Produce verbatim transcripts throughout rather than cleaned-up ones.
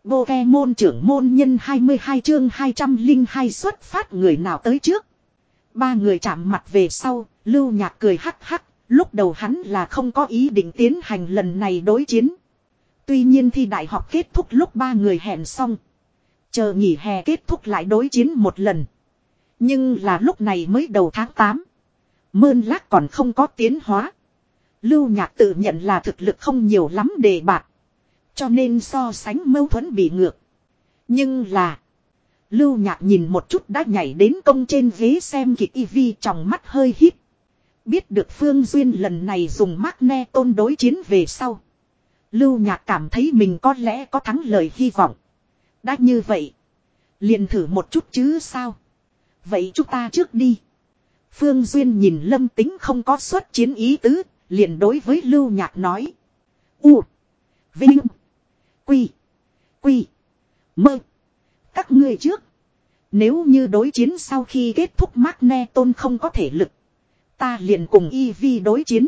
Pokemon trưởng môn nhân hai mươi hai chương hai trăm linh hai xuất phát người nào tới trước. Ba người chạm mặt về sau, Lưu Nhạc cười hắc hắc, lúc đầu hắn là không có ý định tiến hành lần này đối chiến. Tuy nhiên thi đại học kết thúc lúc ba người hẹn xong. Chờ nghỉ hè kết thúc lại đối chiến một lần. Nhưng là lúc này mới đầu tháng tám. Mơn Lác còn không có tiến hóa. Lưu Nhạc tự nhận là thực lực không nhiều lắm đề bạt. Cho nên so sánh mâu thuẫn bị ngược. Nhưng là. Lưu Nhạc nhìn một chút đã nhảy đến công trên ghế xem kịch y vi trong mắt hơi híp. Biết được Phương Duyên lần này dùng Magneton đối chiến về sau. Lưu Nhạc cảm thấy mình có lẽ có thắng lợi hy vọng. Đã như vậy. Liền thử một chút chứ sao. Vậy chúng ta trước đi. Phương Duyên nhìn Lâm Tính không có xuất chiến ý tứ. Liền đối với Lưu Nhạc nói. U. Vinh. Quy. Quy. Mơ. Các ngươi trước. Nếu như đối chiến sau khi kết thúc Magneton không có thể lực. Ta liền cùng Eevee đối chiến.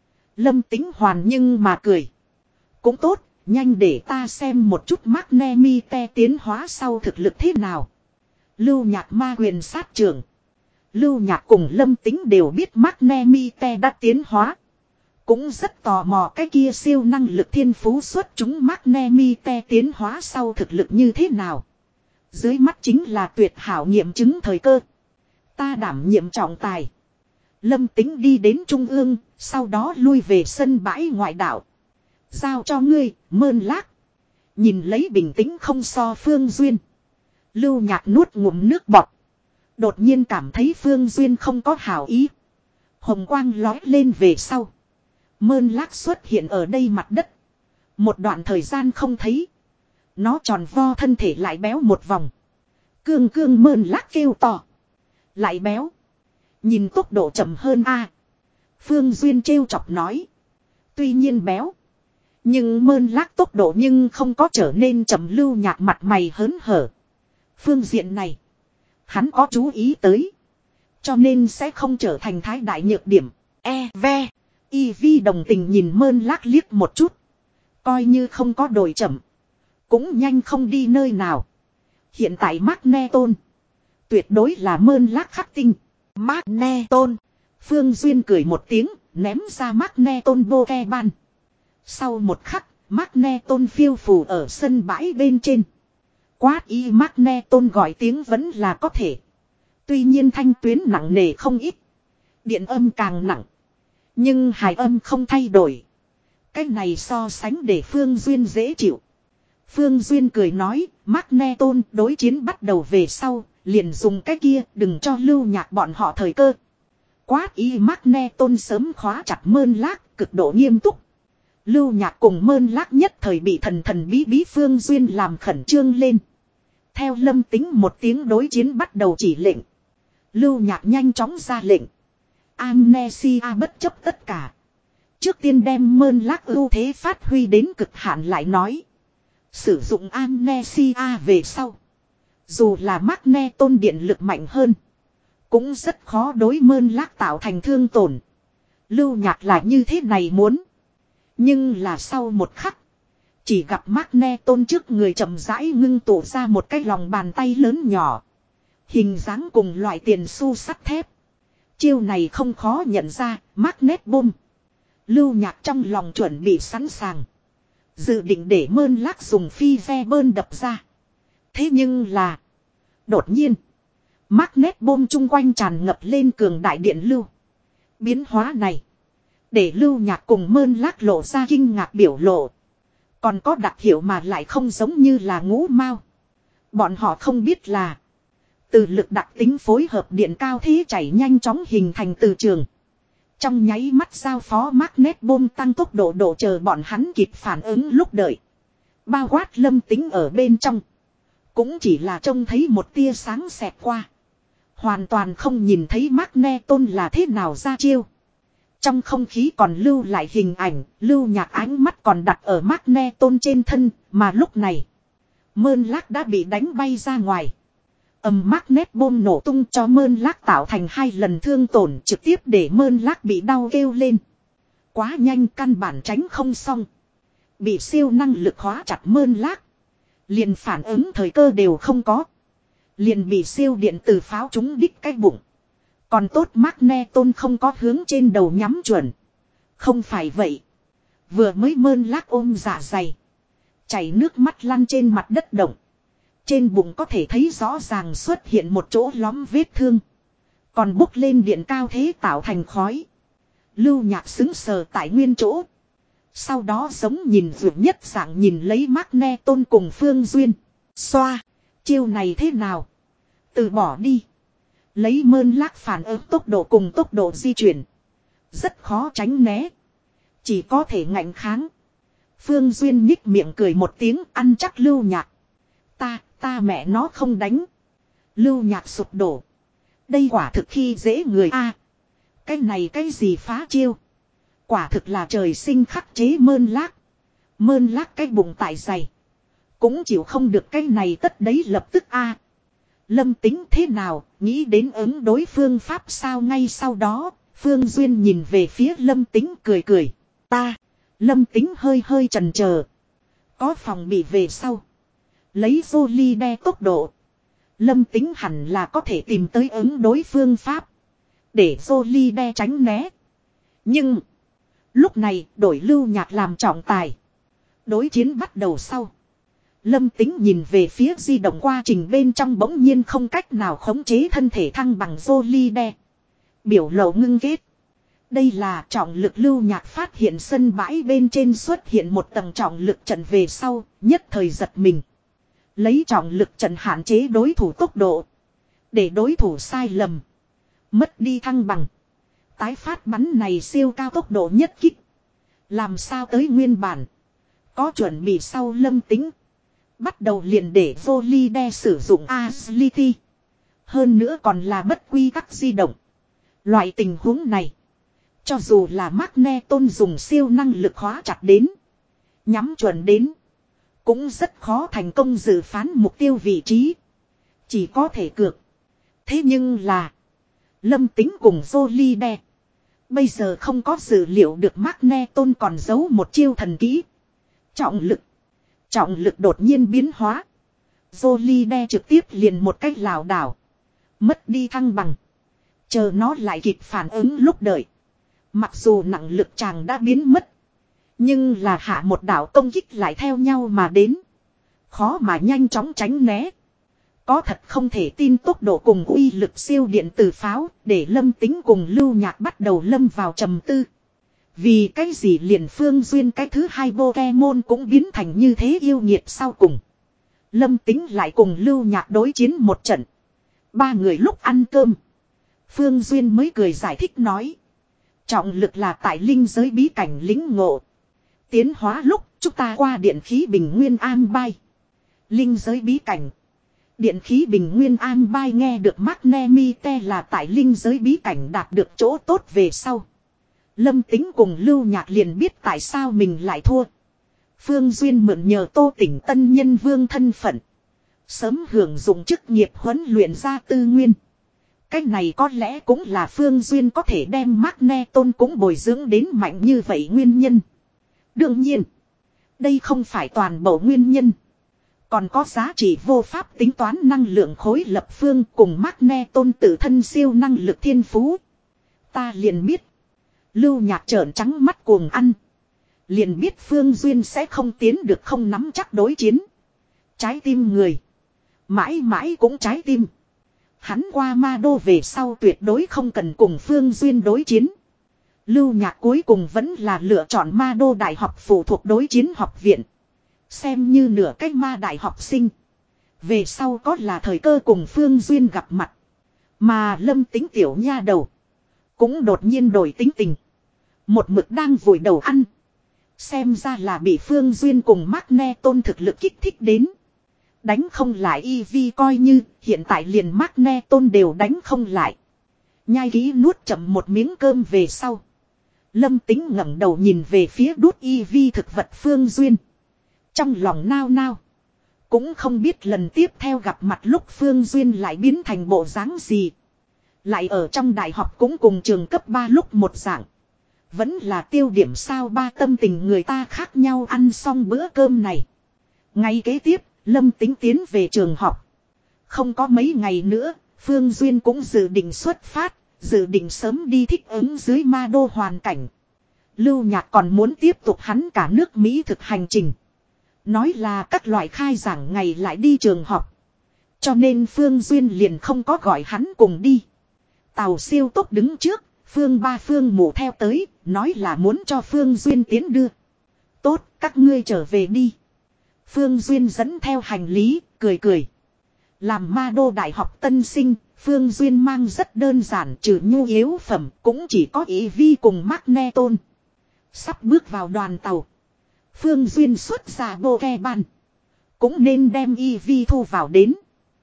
Lâm Tính hoàn nhưng mà cười. Cũng tốt, nhanh để ta xem một chút Magnemite tiến hóa sau thực lực thế nào. Lưu Nhạc ma quyền sát trưởng. Lưu Nhạc cùng Lâm Tính đều biết Magnemite đã tiến hóa. Cũng rất tò mò cái kia siêu năng lực thiên phú xuất chúng Magnemite tiến hóa sau thực lực như thế nào. Dưới mắt chính là tuyệt hảo nghiệm chứng thời cơ. Ta đảm nhiệm trọng tài. Lâm Tính đi đến trung ương, sau đó lui về sân bãi ngoại đảo. Giao cho ngươi, Mơn Lác. Nhìn lấy bình tĩnh không so Phương Duyên. Lưu Nhạc nuốt ngụm nước bọt. Đột nhiên cảm thấy Phương Duyên không có hảo ý. Hồng quang lói lên về sau. Mơn Lác xuất hiện ở đây mặt đất. Một đoạn thời gian không thấy. Nó tròn vo thân thể lại béo một vòng. Cương cương Mơn Lác kêu to. Lại béo. Nhìn tốc độ chậm hơn a. Phương Duyên trêu chọc nói. Tuy nhiên béo. Nhưng Mơn Lác tốc độ nhưng không có trở nên chậm. Lưu Nhạc mặt mày hớn hở. Phương diện này. Hắn có chú ý tới. Cho nên sẽ không trở thành thái đại nhược điểm. E ve. Y vi đồng tình nhìn Mơn Lác liếc một chút. Coi như không có đổi chậm. Cũng nhanh không đi nơi nào. Hiện tại Magneton. Tuyệt đối là Mơn Lác khắc tinh. Magneton. Phương Duyên cười một tiếng. Ném ra Magneton Pokemon. Sau một khắc. Magneton phiêu phù ở sân bãi bên trên. Quát y Magneton gọi tiếng vẫn là có thể. Tuy nhiên thanh tuyến nặng nề không ít. Điện âm càng nặng. Nhưng hài âm không thay đổi. Cái này so sánh để Phương Duyên dễ chịu. Phương Duyên cười nói, Magneton đối chiến bắt đầu về sau, liền dùng cái kia đừng cho Lưu Nhạc bọn họ thời cơ. Quát y Magneton sớm khóa chặt Mơn Lác, cực độ nghiêm túc. Lưu Nhạc cùng Mơn Lác nhất thời bị thần thần bí bí Phương Duyên làm khẩn trương lên. Theo Lâm Tính một tiếng đối chiến bắt đầu chỉ lệnh. Lưu Nhạc nhanh chóng ra lệnh. Amnesia bất chấp tất cả. Trước tiên đem Mơn Lác ưu thế phát huy đến cực hạn lại nói. Sử dụng Amnesia về sau. Dù là Magneton điện lực mạnh hơn. Cũng rất khó đối Mơn Lác tạo thành thương tổn. Lưu Nhạc là như thế này muốn. Nhưng là sau một khắc. Chỉ gặp Magneton trước người chậm rãi ngưng tụ ra một cái lòng bàn tay lớn nhỏ. Hình dáng cùng loại tiền xu sắt thép. Chiêu này không khó nhận ra, Magnet Bomb. Lưu Nhạc trong lòng chuẩn bị sẵn sàng. Dự định để Mơn Lác dùng phi ve bơn đập ra. Thế nhưng là. Đột nhiên. Magnet Bomb chung quanh tràn ngập lên cường đại điện lưu. Biến hóa này. Để Lưu Nhạc cùng Mơn Lác lộ ra kinh ngạc biểu lộ. Còn có đặc hiệu mà lại không giống như là ngũ mao. Bọn họ không biết là. Từ lực đặc tính phối hợp điện cao thế chảy nhanh chóng hình thành từ trường. Trong nháy mắt giao phó Magnet Bomb tăng tốc độ độ chờ bọn hắn kịp phản ứng lúc đợi. Bao quát Lâm Tính ở bên trong. Cũng chỉ là trông thấy một tia sáng xẹt qua. Hoàn toàn không nhìn thấy Magneton là thế nào ra chiêu. Trong không khí còn lưu lại hình ảnh, Lưu Nhạc ánh mắt còn đặt ở Magneton trên thân, mà lúc này. Mơn Lác đã bị đánh bay ra ngoài. Ầm Magnet Bomb nổ tung cho Mơn Lác tạo thành hai lần thương tổn trực tiếp để Mơn Lác bị đau kêu lên. Quá nhanh căn bản tránh không xong. Bị siêu năng lực hóa chặt Mơn Lác. Liền phản ứng thời cơ đều không có. Liền bị siêu điện từ pháo trúng đích cái bụng. Còn tốt Magneton không có hướng trên đầu nhắm chuẩn. Không phải vậy. Vừa mới mơn lác ôm dạ dày. Chảy nước mắt lăn trên mặt đất động. Trên bụng có thể thấy rõ ràng xuất hiện một chỗ lõm vết thương. Còn bốc lên điện cao thế tạo thành khói. Lưu Nhạc xứng sờ tại nguyên chỗ. Sau đó giống nhìn vượt nhất dạng nhìn lấy Magneton cùng Phương Duyên. Xoa. Chiêu này thế nào? Từ bỏ đi. Lấy mơn lác phản ứng tốc độ cùng tốc độ di chuyển. Rất khó tránh né. Chỉ có thể ngạnh kháng. Phương Duyên nhích miệng cười một tiếng ăn chắc Lưu Nhạc. Ta, ta mẹ nó không đánh. Lưu Nhạc sụp đổ. Đây quả thực khi dễ người a. Cái này cái gì phá chiêu. Quả thực là trời sinh khắc chế mơn lác. Mơn lác cái bụng tại dày. Cũng chịu không được cái này tất đấy lập tức a. Lâm Tính thế nào, nghĩ đến ứng đối phương pháp sao ngay sau đó, Phương Duyên nhìn về phía Lâm Tính cười cười. Ta, Lâm Tính hơi hơi chần chờ. Có phòng bị về sau. Lấy Jolie đe tốc độ. Lâm Tính hẳn là có thể tìm tới ứng đối phương pháp. Để Jolie đe tránh né. Nhưng, lúc này đổi Lưu Nhạc làm trọng tài. Đối chiến bắt đầu sau. Lâm Tính nhìn về phía di động quá trình bên trong bỗng nhiên không cách nào khống chế thân thể thăng bằng Jolie đe. Biểu lộ ngưng kết. Đây là trọng lực Lưu Nhạc phát hiện sân bãi bên trên xuất hiện một tầng trọng lực trận về sau, nhất thời giật mình. Lấy trọng lực trận hạn chế đối thủ tốc độ. Để đối thủ sai lầm. Mất đi thăng bằng. Tái phát bắn này siêu cao tốc độ nhất kích. Làm sao tới nguyên bản. Có chuẩn bị sau Lâm Tính. Bắt đầu liền để Jolie đe sử dụng agility. Hơn nữa còn là bất quy tắc di động. Loại tình huống này. Cho dù là Magneton dùng siêu năng lực khóa chặt đến. Nhắm chuẩn đến. Cũng rất khó thành công dự phán mục tiêu vị trí. Chỉ có thể cược. Thế nhưng là. Lâm Tính cùng Jolie đe. Bây giờ không có dữ liệu được Magneton còn giấu một chiêu thần kỹ. Trọng lực. Trọng lực đột nhiên biến hóa. Jolie đe trực tiếp liền một cách lảo đảo. Mất đi thăng bằng. Chờ nó lại kịp phản ứng lúc đợi. Mặc dù nặng lực chàng đã biến mất. Nhưng là hạ một đảo công kích lại theo nhau mà đến. Khó mà nhanh chóng tránh né. Có thật không thể tin tốc độ cùng uy lực siêu điện từ pháo. Để Lâm Tính cùng Lưu Nhạc bắt đầu lâm vào trầm tư. Vì cái gì liền Phương Duyên cái thứ hai Pokemon cũng biến thành như thế yêu nghiệt sau cùng. Lâm Tính lại cùng Lưu Nhạc đối chiến một trận. Ba người lúc ăn cơm. Phương Duyên mới cười giải thích nói. Trọng lực là tại linh giới bí cảnh lính ngộ. Tiến hóa lúc chúng ta qua điện khí bình nguyên an bay. Linh giới bí cảnh. Điện khí bình nguyên an bay nghe được Magnemite là tại linh giới bí cảnh đạt được chỗ tốt về sau. Lâm Tính cùng Lưu Nhạc liền biết tại sao mình lại thua. Phương Duyên mượn nhờ Tô Tỉnh tân nhân vương thân phận. Sớm hưởng dụng chức nghiệp huấn luyện ra tư nguyên. Cách này có lẽ cũng là Phương Duyên có thể đem Magneton cũng bồi dưỡng đến mạnh như vậy nguyên nhân. Đương nhiên, đây không phải toàn bộ nguyên nhân. Còn có giá trị vô pháp tính toán năng lượng khối lập phương cùng Magneton tự thân siêu năng lực thiên phú. Ta liền biết. Lưu Nhạc trợn trắng mắt cuồng ăn. Liền biết Phương Duyên sẽ không tiến được không nắm chắc đối chiến. Trái tim người. Mãi mãi cũng trái tim. Hắn qua ma đô về sau tuyệt đối không cần cùng Phương Duyên đối chiến. Lưu Nhạc cuối cùng vẫn là lựa chọn ma đô đại học phụ thuộc đối chiến học viện. Xem như nửa cách ma đại học sinh. Về sau có là thời cơ cùng Phương Duyên gặp mặt. Mà Lâm Tính tiểu nha đầu. Cũng đột nhiên đổi tính tình. Một mực đang vùi đầu ăn. Xem ra là bị Phương Duyên cùng Magneton thực lực kích thích đến. Đánh không lại Eevee coi như hiện tại liền Magneton đều đánh không lại. Nhai kỹ nuốt chậm một miếng cơm về sau. Lâm Tính ngẩng đầu nhìn về phía đút Eevee thực vật Phương Duyên. Trong lòng nao nao. Cũng không biết lần tiếp theo gặp mặt lúc Phương Duyên lại biến thành bộ dáng gì. Lại ở trong đại học cũng cùng trường cấp ba lúc một dạng. Vẫn là tiêu điểm sao ba tâm tình người ta khác nhau ăn xong bữa cơm này. Ngay kế tiếp, Lâm Tính tiến về trường học. Không có mấy ngày nữa, Phương Duyên cũng dự định xuất phát, dự định sớm đi thích ứng dưới ma đô hoàn cảnh. Lưu Nhạc còn muốn tiếp tục hắn cả nước Mỹ thực hành trình. Nói là các loại khai giảng ngày lại đi trường học. Cho nên Phương Duyên liền không có gọi hắn cùng đi. Tàu siêu tốc đứng trước, Phương ba Phương mụ theo tới, nói là muốn cho Phương Duyên tiến đưa. Tốt, các ngươi trở về đi. Phương Duyên dẫn theo hành lý, cười cười. Làm ma đô đại học tân sinh, Phương Duyên mang rất đơn giản trừ nhu yếu phẩm, cũng chỉ có ý vi cùng Magneton. Sắp bước vào đoàn tàu. Phương Duyên xuất ra bộ ke ban. Cũng nên đem y vi thu vào đến.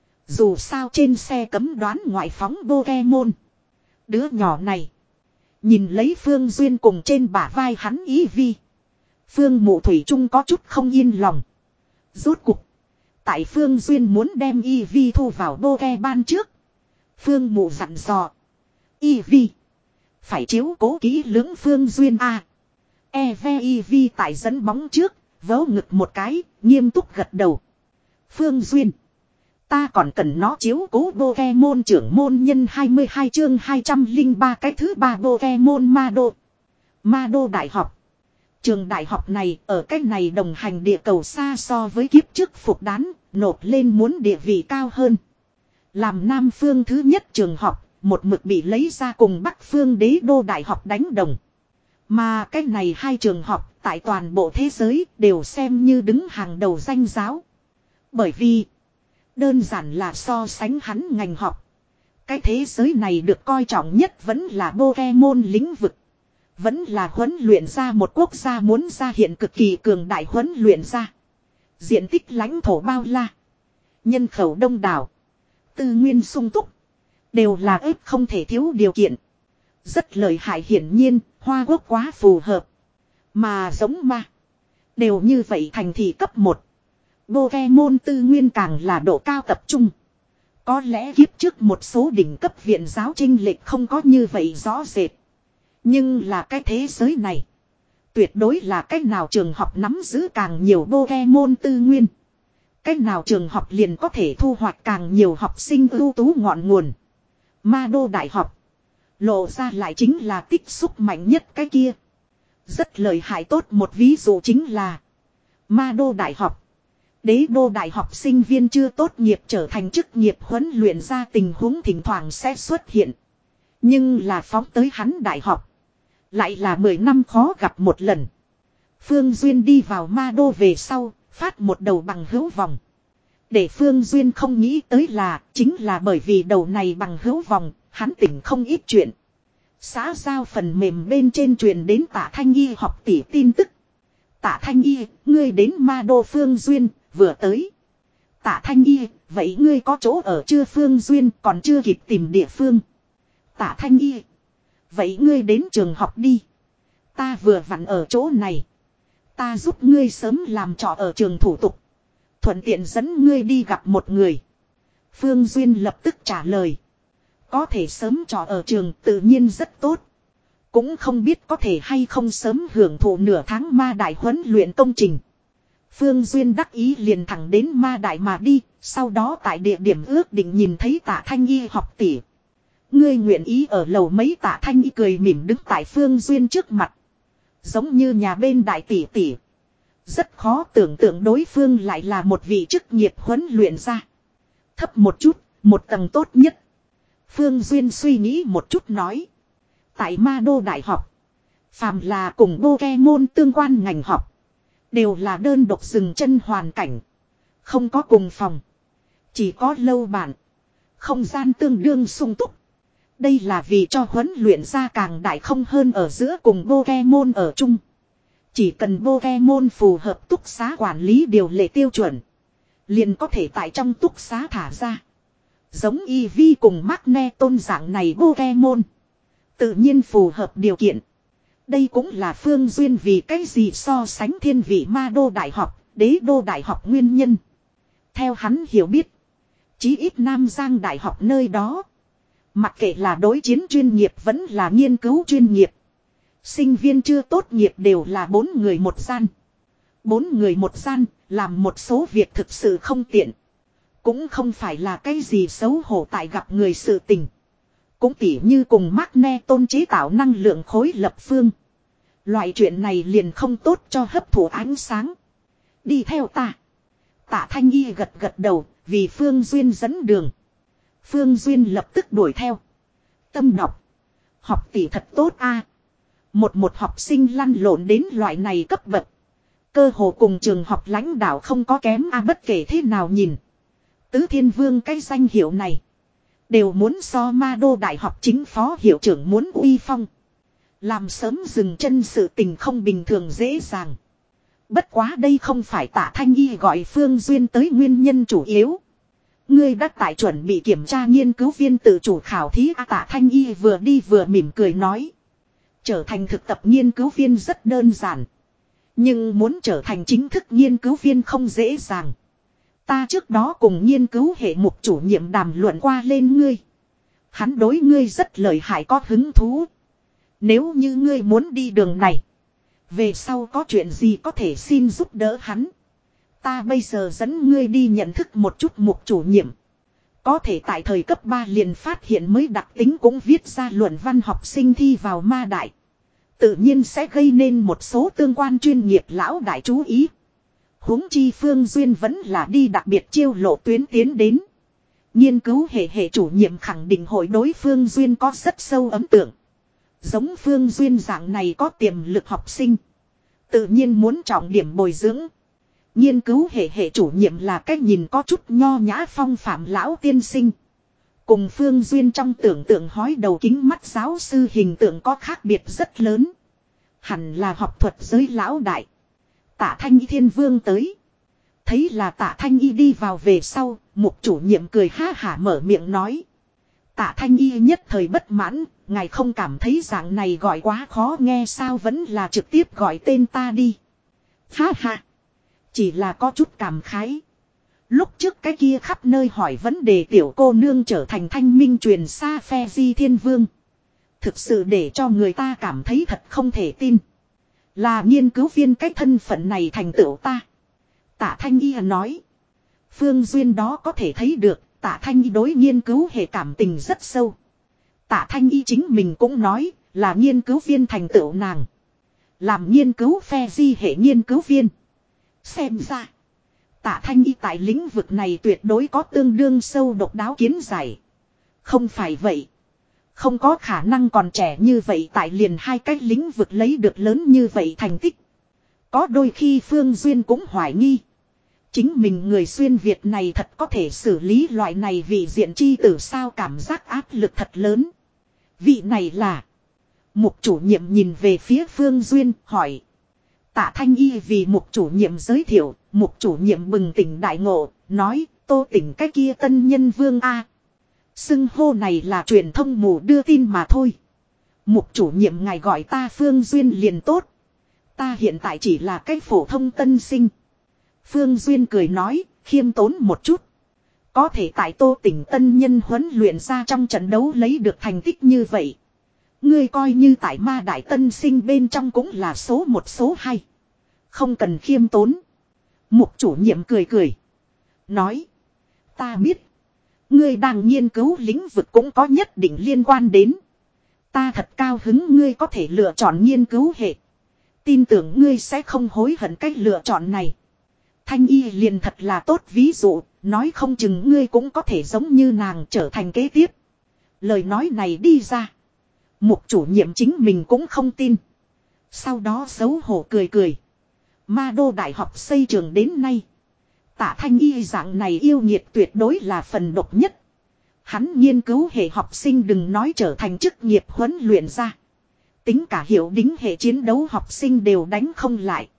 Dù sao trên xe cấm đoán ngoại phóng Pokemon. Đứa nhỏ này. Nhìn lấy Phương Duyên cùng trên bả vai hắn y vi. Phương Mụ Thủy Trung có chút không yên lòng. Rốt cục. Tại Phương Duyên muốn đem y vi thu vào Pokemon trước. Phương Mụ dặn dò. Y vi. Phải chiếu cố kỹ lưỡng Phương Duyên a. E V Y V tại dẫn bóng trước, vớ ngực một cái, nghiêm túc gật đầu. Phương Duyên. Ta còn cần nó chiếu cố Pokemon trưởng môn nhân hai mươi hai chương hai trăm lẻ ba cái thứ ba Pokemon Ma Đô. Ma Đô Đại học. Trường đại học này ở cách này đồng hành địa cầu xa so với kiếp trước phục đán, nộp lên muốn địa vị cao hơn. Làm Nam Phương thứ nhất trường học, một mực bị lấy ra cùng Bắc Phương Đế Đô Đại học đánh đồng. Mà cái này hai trường học tại toàn bộ thế giới đều xem như đứng hàng đầu danh giáo. Bởi vì đơn giản là so sánh hắn ngành học. Cái thế giới này được coi trọng nhất vẫn là Pokemon lĩnh vực. Vẫn là huấn luyện ra một quốc gia muốn ra hiện cực kỳ cường đại huấn luyện ra. Diện tích lãnh thổ bao la. Nhân khẩu đông đảo. Tư nguyên sung túc. Đều là ếp không thể thiếu điều kiện. Rất lợi hại hiển nhiên, Hoa Quốc quá phù hợp. Mà giống ma. Đều như vậy thành thị cấp một. Pokemon tư nguyên càng là độ cao tập trung. Có lẽ kiếp trước một số đỉnh cấp viện giáo chênh lệch không có như vậy rõ rệt. Nhưng là cái thế giới này. Tuyệt đối là cách nào trường học nắm giữ càng nhiều Pokemon tư nguyên. Cách nào trường học liền có thể thu hoạch càng nhiều học sinh ưu tú ngọn nguồn. Ma Đô Đại học. Lộ ra lại chính là tích xúc mạnh nhất cái kia. Rất lợi hại tốt một ví dụ chính là Ma Đô Đại học. Đế Đô Đại học sinh viên chưa tốt nghiệp trở thành chức nghiệp huấn luyện ra tình huống thỉnh thoảng sẽ xuất hiện. Nhưng là phóng tới hắn đại học. Lại là mười năm khó gặp một lần. Phương Duyên đi vào Ma Đô về sau, phát một đầu bằng hữu vòng. Để Phương Duyên không nghĩ tới là, chính là bởi vì đầu này bằng hữu vòng, hắn tỉnh không ít chuyện. Xã giao phần mềm bên trên truyền đến Tạ Thanh Y học tỷ tin tức. Tạ Thanh Y, ngươi đến Ma Đô. Phương Duyên, vừa tới. Tạ Thanh Y, vậy ngươi có chỗ ở chưa? Phương Duyên còn chưa kịp tìm địa phương. Tạ Thanh Y, vậy ngươi đến trường học đi. Ta vừa vặn ở chỗ này. Ta giúp ngươi sớm làm trọ ở trường thủ tục. Thuận tiện dẫn ngươi đi gặp một người. Phương Duyên lập tức trả lời. Có thể sớm trọ ở trường tự nhiên rất tốt. Cũng không biết có thể hay không sớm hưởng thụ nửa tháng ma đại huấn luyện công trình. Phương Duyên đắc ý liền thẳng đến ma đại mà đi. Sau đó tại địa điểm ước định nhìn thấy Tạ Thanh Y học tỷ. Ngươi nguyện ý ở lầu mấy? Tạ Thanh Y cười mỉm đứng tại Phương Duyên trước mặt. Giống như nhà bên đại tỷ tỷ. Rất khó tưởng tượng đối phương lại là một vị chức nghiệp huấn luyện ra. Thấp một chút, một tầng tốt nhất. Phương Duyên suy nghĩ một chút nói. Tại Ma Đô Đại học, phàm là cùng Pokemon tương quan ngành học, đều là đơn độc dừng chân hoàn cảnh. Không có cùng phòng. Chỉ có lâu bản. Không gian tương đương sung túc. Đây là vì cho huấn luyện ra càng đại không hơn ở giữa cùng Pokemon ở chung. Chỉ cần Pokemon phù hợp túc xá quản lý điều lệ tiêu chuẩn, liền có thể tại trong túc xá thả ra. Giống Eevee cùng Magneton dạng này Pokemon, tự nhiên phù hợp điều kiện. Đây cũng là Phương Duyên vì cái gì so sánh thiên vị Ma Đô Đại học, Đế Đô Đại học nguyên nhân. Theo hắn hiểu biết, chí ít Nam Giang Đại học nơi đó, mặc kệ là đối chiến chuyên nghiệp vẫn là nghiên cứu chuyên nghiệp, sinh viên chưa tốt nghiệp đều là bốn người một gian. Bốn người một gian làm một số việc thực sự không tiện. Cũng không phải là cái gì xấu hổ tại gặp người sự tình. Cũng tỉ như cùng Magne tôn chế tạo năng lượng khối lập phương. Loại chuyện này liền không tốt cho hấp thụ ánh sáng. Đi theo ta. Tạ Thanh Y gật gật đầu, vì Phương Duyên dẫn đường. Phương Duyên lập tức đuổi theo. Tâm đọc. Học tỷ thật tốt a. Một một học sinh lăn lộn đến loại này cấp bậc. Cơ hồ cùng trường học lãnh đạo không có kém a, bất kể thế nào nhìn. Tứ Thiên Vương cái danh hiệu này. Đều muốn so Ma Đô Đại học chính phó hiệu trưởng muốn uy phong. Làm sớm dừng chân sự tình không bình thường dễ dàng. Bất quá đây không phải Tạ Thanh Y gọi Phương Duyên tới nguyên nhân chủ yếu. Ngươi đã tại chuẩn bị kiểm tra nghiên cứu viên tự chủ khảo thí à, Tạ Thanh Y vừa đi vừa mỉm cười nói. Trở thành thực tập nghiên cứu viên rất đơn giản. Nhưng muốn trở thành chính thức nghiên cứu viên không dễ dàng. Ta trước đó cùng nghiên cứu hệ mục chủ nhiệm đàm luận qua lên ngươi. Hắn đối ngươi rất lợi hại có hứng thú. Nếu như ngươi muốn đi đường này. Về sau có chuyện gì có thể xin giúp đỡ hắn. Ta bây giờ dẫn ngươi đi nhận thức một chút mục chủ nhiệm. Có thể tại thời cấp ba liền phát hiện mới đặc tính cũng viết ra luận văn học sinh thi vào ma đại. Tự nhiên sẽ gây nên một số tương quan chuyên nghiệp lão đại chú ý. Huống chi Phương Duyên vẫn là đi đặc biệt chiêu lộ tuyến tiến đến. Nghiên cứu hệ hệ chủ nhiệm khẳng định hội đối Phương Duyên có rất sâu ấn tượng. Giống Phương Duyên dạng này có tiềm lực học sinh. Tự nhiên muốn trọng điểm bồi dưỡng. Nghiên cứu hệ hệ chủ nhiệm là cách nhìn có chút nho nhã phong phạm lão tiên sinh. Cùng Phương Duyên trong tưởng tượng hói đầu kính mắt giáo sư hình tượng có khác biệt rất lớn. Hẳn là học thuật giới lão đại. Tạ Thanh Y Thiên Vương tới. Thấy là Tạ Thanh Y đi vào về sau, mục chủ nhiệm cười ha hả mở miệng nói. Tạ Thanh Y nhất thời bất mãn, ngài không cảm thấy dạng này gọi quá khó nghe sao, vẫn là trực tiếp gọi tên ta đi. Ha ha. Chỉ là có chút cảm khái. Lúc trước cái kia khắp nơi hỏi vấn đề tiểu cô nương trở thành thanh minh truyền xa phe di thiên vương. Thực sự để cho người ta cảm thấy thật không thể tin. Là nghiên cứu viên cái thân phận này thành tựu ta. Tạ Thanh Y nói. Phương Duyên đó có thể thấy được Tạ Thanh Y đối nghiên cứu hệ cảm tình rất sâu. Tạ Thanh Y chính mình cũng nói là nghiên cứu viên thành tựu nàng. Làm nghiên cứu phe di hệ nghiên cứu viên. Xem ra. Tạ Thanh Y tại lĩnh vực này tuyệt đối có tương đương sâu độc đáo kiến giải. Không phải vậy. Không có khả năng còn trẻ như vậy tại liền hai cái lĩnh vực lấy được lớn như vậy thành tích. Có đôi khi Phương Duyên cũng hoài nghi. Chính mình người xuyên Việt này thật có thể xử lý loại này vì diện chi tử sao, cảm giác áp lực thật lớn. Vị này là. Mục chủ nhiệm nhìn về phía Phương Duyên hỏi. Tạ Thanh Y vì mục chủ nhiệm giới thiệu, mục chủ nhiệm bừng tỉnh đại ngộ, nói Tô Tỉnh cái kia tân nhân vương A. Xưng hô này là truyền thông mù đưa tin mà thôi. Mục chủ nhiệm ngài gọi ta Phương Duyên liền tốt. Ta hiện tại chỉ là cái phổ thông tân sinh. Phương Duyên cười nói, khiêm tốn một chút. Có thể tại Tô Tỉnh tân nhân huấn luyện ra trong trận đấu lấy được thành tích như vậy. Ngươi coi như tại ma đại tân sinh bên trong cũng là số một số hai. Không cần khiêm tốn. Mục chủ nhiệm cười cười. Nói. Ta biết. Ngươi đang nghiên cứu lĩnh vực cũng có nhất định liên quan đến. Ta thật cao hứng ngươi có thể lựa chọn nghiên cứu hệ. Tin tưởng ngươi sẽ không hối hận cách lựa chọn này. Thanh Y liền thật là tốt ví dụ. Nói không chừng ngươi cũng có thể giống như nàng trở thành kế tiếp. Lời nói này đi ra. Mục chủ nhiệm chính mình cũng không tin. Sau đó xấu hổ cười cười. Ma Đô Đại học xây trường đến nay. Tạ Thanh Y dạng này yêu nghiệt tuyệt đối là phần độc nhất. Hắn nghiên cứu hệ học sinh đừng nói trở thành chức nghiệp huấn luyện ra. Tính cả hiệu đính hệ chiến đấu học sinh đều đánh không lại.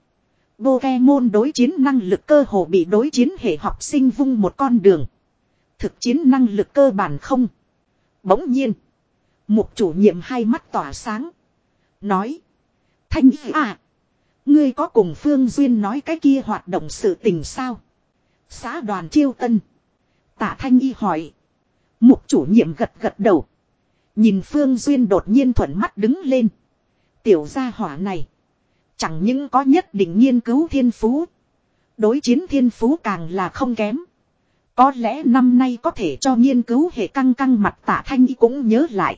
Pokemon đối chiến năng lực cơ hồ bị đối chiến hệ học sinh vung một con đường. Thực chiến năng lực cơ bản không. Bỗng nhiên. Mục chủ nhiệm hai mắt tỏa sáng. Nói. Thanh Y à. Ngươi có cùng Phương Duyên nói cái kia hoạt động sự tình sao? Xã đoàn chiêu tân. Tạ Thanh Y hỏi. Mục chủ nhiệm gật gật đầu. Nhìn Phương Duyên đột nhiên thuận mắt đứng lên. Tiểu gia hỏa này. Chẳng những có nhất định nghiên cứu thiên phú. Đối chiến thiên phú càng là không kém. Có lẽ năm nay có thể cho nghiên cứu hệ căng căng mặt Tạ Thanh Y cũng nhớ lại.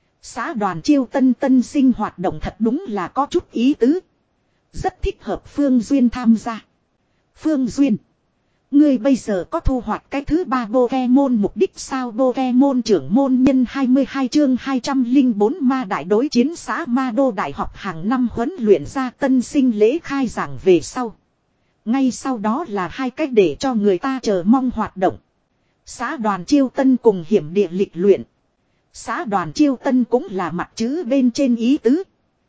Xã đoàn chiêu tân tân sinh hoạt động thật đúng là có chút ý tứ. Rất thích hợp Phương Duyên tham gia. Phương Duyên. Ngươi bây giờ có thu hoạch cái thứ ba Pokemon mục đích sao? Pokemon trưởng môn nhân hai mươi hai chương hai trăm lẻ bốn ma đại đối chiến xã Ma Đô Đại học hàng năm huấn luyện ra tân sinh lễ khai giảng về sau. Ngay sau đó là hai cách để cho người ta chờ mong hoạt động. Xã đoàn chiêu tân cùng hiểm địa lịch luyện. Xã đoàn chiêu tân cũng là mặt chữ bên trên ý tứ.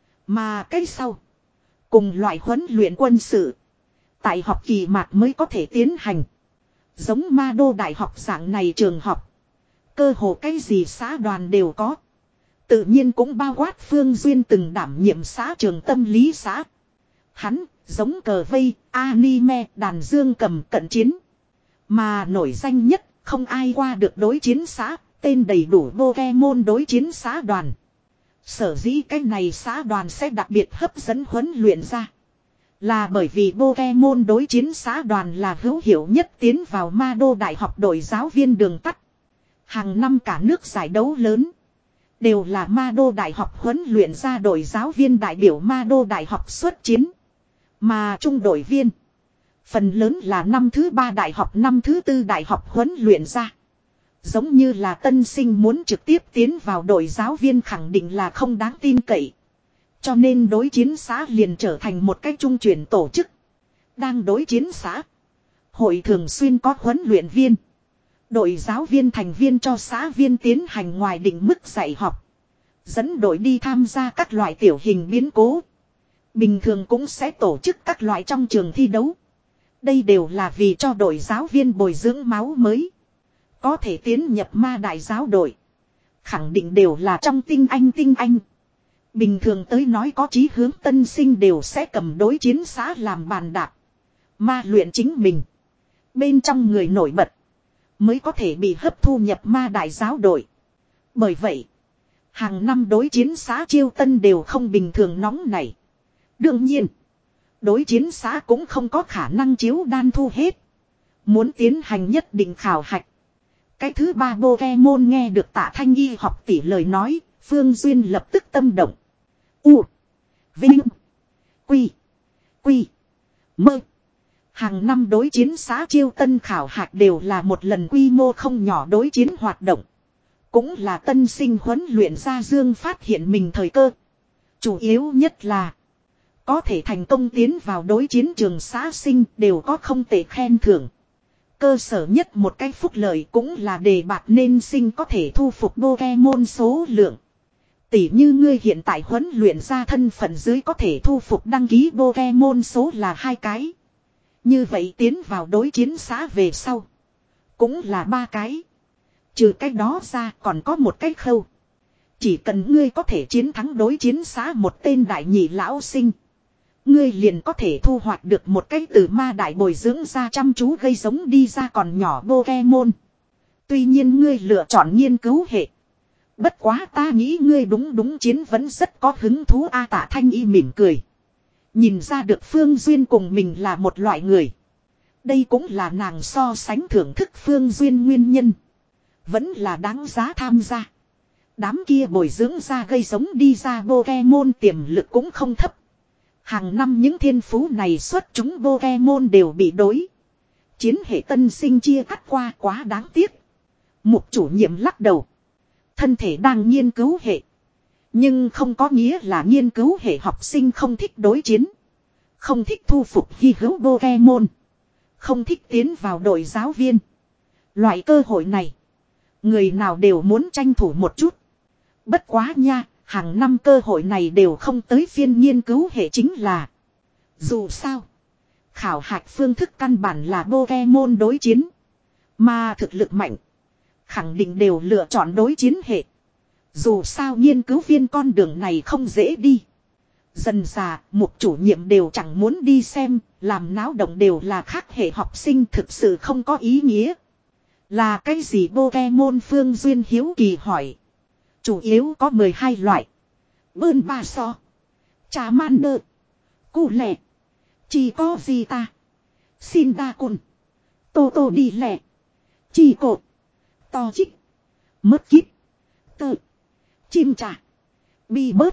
Mà cái sau. Cùng loại huấn luyện quân sự. Tại học kỳ mạt mới có thể tiến hành. Giống Ma Đô Đại học dạng này trường học. Cơ hồ cái gì xã đoàn đều có. Tự nhiên cũng bao quát Phương Duyên từng đảm nhiệm xã trường tâm lý xã. Hắn, giống cờ vây, anime, đàn dương cầm cận chiến. Mà nổi danh nhất, không ai qua được đối chiến xã, tên đầy đủ Pokemon đối chiến xã đoàn. Sở dĩ cái này xã đoàn sẽ đặc biệt hấp dẫn huấn luyện ra. Là bởi vì Pokemon đối chiến xã đoàn là hữu hiệu nhất tiến vào Ma Đô Đại học đội giáo viên đường tắt. Hàng năm cả nước giải đấu lớn. Đều là Ma Đô Đại học huấn luyện ra đội giáo viên đại biểu Ma Đô Đại học xuất chiến. Mà trung đội viên. Phần lớn là năm thứ ba đại học năm thứ tư đại học huấn luyện ra. Giống như là tân sinh muốn trực tiếp tiến vào đội giáo viên khẳng định là không đáng tin cậy. Cho nên đối chiến xã liền trở thành một cách trung chuyển tổ chức. Đang đối chiến xã. Hội thường xuyên có huấn luyện viên. Đội giáo viên thành viên cho xã viên tiến hành ngoài định mức dạy học. Dẫn đội đi tham gia các loại tiểu hình biến cố. Bình thường cũng sẽ tổ chức các loại trong trường thi đấu. Đây đều là vì cho đội giáo viên bồi dưỡng máu mới. Có thể tiến nhập ma đại giáo đội. Khẳng định đều là trong tinh anh tinh anh. Bình thường tới nói có chí hướng tân sinh đều sẽ cầm đối chiến xã làm bàn đạp. Ma luyện chính mình. Bên trong người nổi bật. Mới có thể bị hấp thu nhập ma đại giáo đội. Bởi vậy. Hàng năm đối chiến xã chiêu tân đều không bình thường nóng nảy. Đương nhiên. Đối chiến xã cũng không có khả năng chiếu đan thu hết. Muốn tiến hành nhất định khảo hạch. Cái thứ ba Pokemon nghe được Tạ Thanh Y học tỷ lời nói. Phương Duyên lập tức tâm động. U. Vinh. Quy. Quy. Mơ. Hàng năm đối chiến xã chiêu tân khảo hạch đều là một lần quy mô không nhỏ đối chiến hoạt động. Cũng là tân sinh huấn luyện ra dương phát hiện mình thời cơ. Chủ yếu nhất là. Có thể thành công tiến vào đối chiến trường xã sinh đều có không tệ khen thưởng. Cơ sở nhất một cái phúc lợi cũng là đề bạt nên sinh có thể thu phục Pokemon số lượng. Tỷ như ngươi hiện tại huấn luyện ra thân phận dưới có thể thu phục đăng ký Pokemon số là hai cái. Như vậy tiến vào đối chiến xã về sau. Cũng là ba cái. Trừ cách đó ra còn có một cách khâu. Chỉ cần ngươi có thể chiến thắng đối chiến xã một tên đại nhị lão sinh. Ngươi liền có thể thu hoạch được một cái từ ma đại bồi dưỡng ra chăm chú gây giống đi ra còn nhỏ Pokemon. Tuy nhiên ngươi lựa chọn nghiên cứu hệ. Bất quá ta nghĩ ngươi đúng đúng chiến vẫn rất có hứng thú a. Tạ Thanh Y mỉm cười. Nhìn ra được Phương Duyên cùng mình là một loại người. Đây cũng là nàng so sánh thưởng thức Phương Duyên nguyên nhân. Vẫn là đáng giá tham gia. Đám kia bồi dưỡng ra gây giống đi ra Pokemon tiềm lực cũng không thấp. Hàng năm những thiên phú này xuất chúng Pokemon đều bị đối. Chiến hệ tân sinh chia cắt qua quá đáng tiếc. Mục chủ nhiệm lắc đầu. Thân thể đang nghiên cứu hệ. Nhưng không có nghĩa là nghiên cứu hệ học sinh không thích đối chiến. Không thích thu phục hy hữu Pokemon. Không thích tiến vào đội giáo viên. Loại cơ hội này. Người nào đều muốn tranh thủ một chút. Bất quá nha. Hàng năm cơ hội này đều không tới phiên nghiên cứu hệ chính là. Dù sao. Khảo hạch phương thức căn bản là Pokemon đối chiến. Mà thực lực mạnh. Khẳng định đều lựa chọn đối chiến hệ. Dù sao nghiên cứu viên con đường này không dễ đi. Dần dà, mục chủ nhiệm đều chẳng muốn đi xem, làm náo động đều là khác hệ học sinh thực sự không có ý nghĩa. Là cái gì Pokemon Phương Duyên hiếu kỳ hỏi. Chủ yếu có mười hai loại. Bơn ba so. Charmander. Cù lẹ. Chỉ có gì ta. Xin đa cun. Tô tô đi lẹ. Chi cột. To chích. Mớt kíp. Tơ. Chim trả. Bi bớt.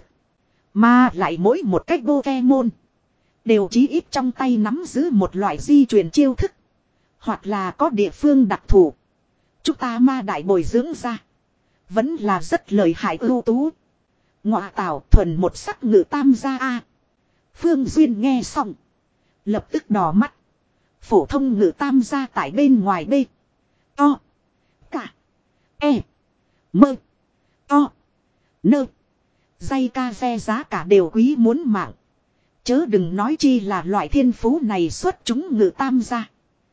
Mà lại mỗi một cách Pokemon. Đều chí ít trong tay nắm giữ một loại di truyền chiêu thức. Hoặc là có địa phương đặc thù. Chúng ta ma đại bồi dưỡng ra. Vẫn là rất lợi hại ưu tú. Ngọa tảo thuần một sắc ngự tam gia A. Phương Duyên nghe xong. Lập tức đỏ mắt. Phổ thông ngự tam gia tại bên ngoài B. To. Cả. E. Mơ. To. Nơ. Dây ca xe giá cả đều quý muốn mạng. Chớ đừng nói chi là loại thiên phú này xuất chúng ngự tam gia.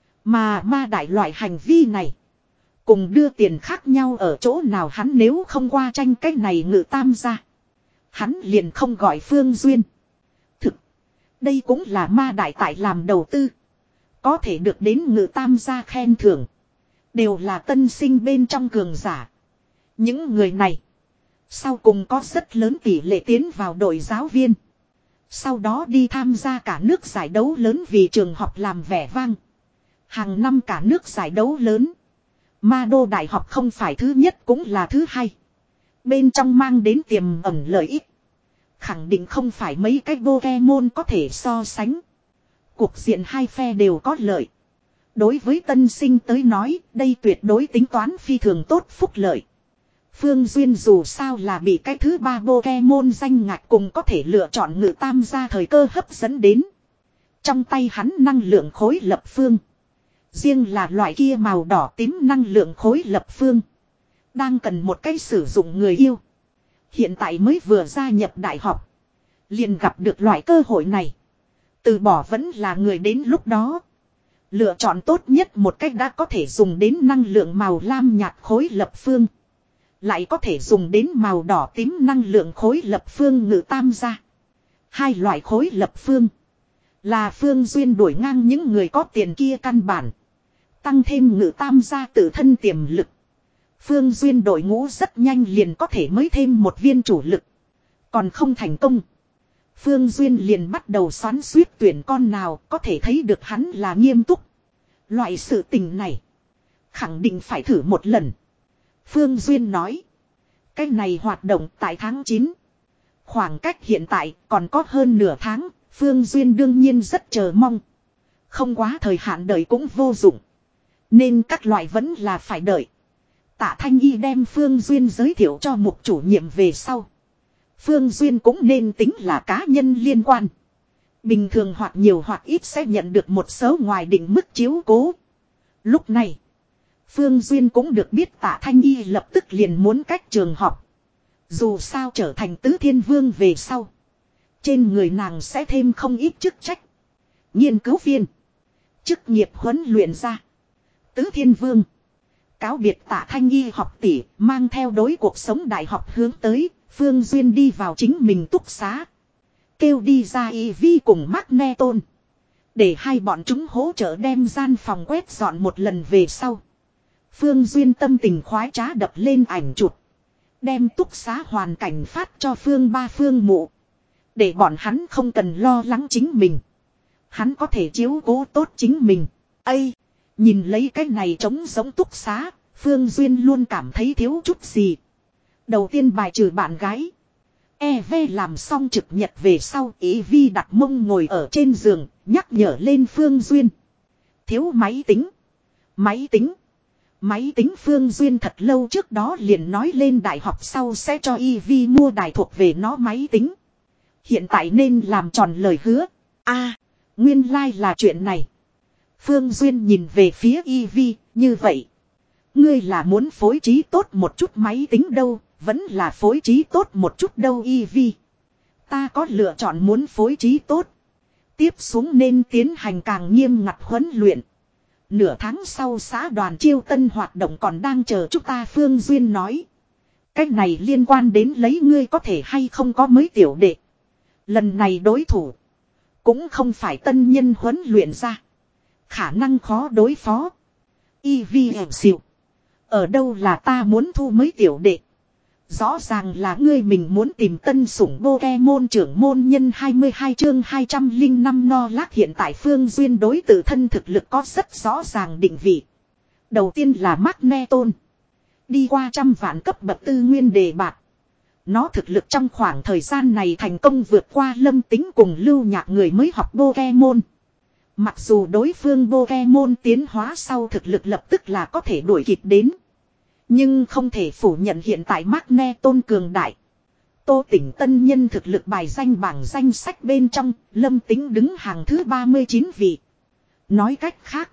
Mà ma đại loại hành vi này. Cùng đưa tiền khác nhau ở chỗ nào hắn nếu không qua tranh cái này ngự tam gia. Hắn liền không gọi Phương Duyên. Thực. Đây cũng là ma đại tại làm đầu tư. Có thể được đến ngự tam gia khen thưởng. Đều là tân sinh bên trong cường giả. Những người này. Sau cùng có rất lớn tỷ lệ tiến vào đội giáo viên. Sau đó đi tham gia cả nước giải đấu lớn vì trường học làm vẻ vang. Hàng năm cả nước giải đấu lớn. Ma đô đại học không phải thứ nhất cũng là thứ hai. Bên trong mang đến tiềm ẩn lợi ích. Khẳng định không phải mấy cái Pokemon có thể so sánh. Cuộc diện hai phe đều có lợi. Đối với tân sinh tới nói, đây tuyệt đối tính toán phi thường tốt phúc lợi. Phương Duyên dù sao là bị cái thứ ba Pokemon danh ngạch cùng có thể lựa chọn ngự tam gia thời cơ hấp dẫn đến. Trong tay hắn năng lượng khối lập phương. Riêng là loại kia màu đỏ tím năng lượng khối lập phương. Đang cần một cái sử dụng người yêu. Hiện tại mới vừa gia nhập đại học. Liền gặp được loại cơ hội này. Từ bỏ vẫn là người đến lúc đó. Lựa chọn tốt nhất một cách đã có thể dùng đến năng lượng màu lam nhạt khối lập phương. Lại có thể dùng đến màu đỏ tím năng lượng khối lập phương ngự tam gia. Hai loại khối lập phương. Là Phương Duyên đuổi ngang những người có tiền kia căn bản. Tăng thêm ngự tam gia tự thân tiềm lực. Phương Duyên đội ngũ rất nhanh liền có thể mới thêm một viên chủ lực. Còn không thành công. Phương Duyên liền bắt đầu xoắn suýt tuyển con nào có thể thấy được hắn là nghiêm túc. Loại sự tình này. Khẳng định phải thử một lần. Phương Duyên nói. Cái này hoạt động tại tháng chín. Khoảng cách hiện tại còn có hơn nửa tháng. Phương Duyên đương nhiên rất chờ mong. Không quá thời hạn đợi cũng vô dụng. Nên các loại vẫn là phải đợi. Tạ Thanh Y đem Phương Duyên giới thiệu cho mục chủ nhiệm về sau. Phương Duyên cũng nên tính là cá nhân liên quan. Bình thường hoặc nhiều hoặc ít sẽ nhận được một số ngoài định mức chiếu cố. Lúc này, Phương Duyên cũng được biết Tạ Thanh Y lập tức liền muốn cách trường học. Dù sao trở thành tứ thiên vương về sau. Trên người nàng sẽ thêm không ít chức trách. Nghiên cứu viên. Chức nghiệp huấn luyện ra. Tứ thiên vương. Cáo biệt Tạ Thanh Y học tỷ, mang theo đối cuộc sống đại học hướng tới, Phương Duyên đi vào chính mình túc xá. Kêu đi ra Y Vi cùng Magneton. Để hai bọn chúng hỗ trợ đem gian phòng quét dọn một lần về sau. Phương Duyên tâm tình khoái trá đập lên ảnh chụp. Đem túc xá hoàn cảnh phát cho Phương ba Phương mụ. Để bọn hắn không cần lo lắng chính mình. Hắn có thể chiếu cố tốt chính mình. Ây! Nhìn lấy cái này trống giống túc xá, Phương Duyên luôn cảm thấy thiếu chút gì. Đầu tiên bài trừ bạn gái. E V làm xong trực nhật về sau, Ý Vi đặt mông ngồi ở trên giường, nhắc nhở lên Phương Duyên. Thiếu máy tính. Máy tính. Máy tính Phương Duyên thật lâu trước đó liền nói lên đại học sau sẽ cho Y Vi mua đài thuộc về nó máy tính. Hiện tại nên làm tròn lời hứa. A, à, nguyên lai like là chuyện này. Phương Duyên nhìn về phía Y Vi, như vậy. Ngươi là muốn phối trí tốt một chút máy tính đâu, vẫn là phối trí tốt một chút đâu Y Vi. Ta có lựa chọn muốn phối trí tốt. Tiếp xuống nên tiến hành càng nghiêm ngặt huấn luyện. Nửa tháng sau xã đoàn chiêu tân hoạt động còn đang chờ chúng ta Phương Duyên nói. Cách này liên quan đến lấy ngươi có thể hay không có mới tiểu đệ. Lần này đối thủ. Cũng không phải tân nhân huấn luyện ra. Khả năng khó đối phó. Y Vi em xịu. Ở đâu là ta muốn thu mới tiểu đệ. Rõ ràng là ngươi mình muốn tìm tân sủng Pokemon trưởng môn nhân hai mươi hai chương hai trăm lẻ năm no lác hiện tại Phương Duyên đối tự thân thực lực có rất rõ ràng định vị. Đầu tiên là Magneton. Đi qua trăm vạn cấp bậc tư nguyên đề bạt. Nó thực lực trong khoảng thời gian này thành công vượt qua Lâm Tính cùng Lưu Nhạc người mới học Pokemon. Mặc dù đối phương Pokemon tiến hóa sau thực lực lập tức là có thể đuổi kịp đến. Nhưng không thể phủ nhận hiện tại Magneton cường đại. Tô Tỉnh tân nhân thực lực bài danh bảng danh sách bên trong, Lâm Tính đứng hàng thứ ba mươi chín vị. Nói cách khác,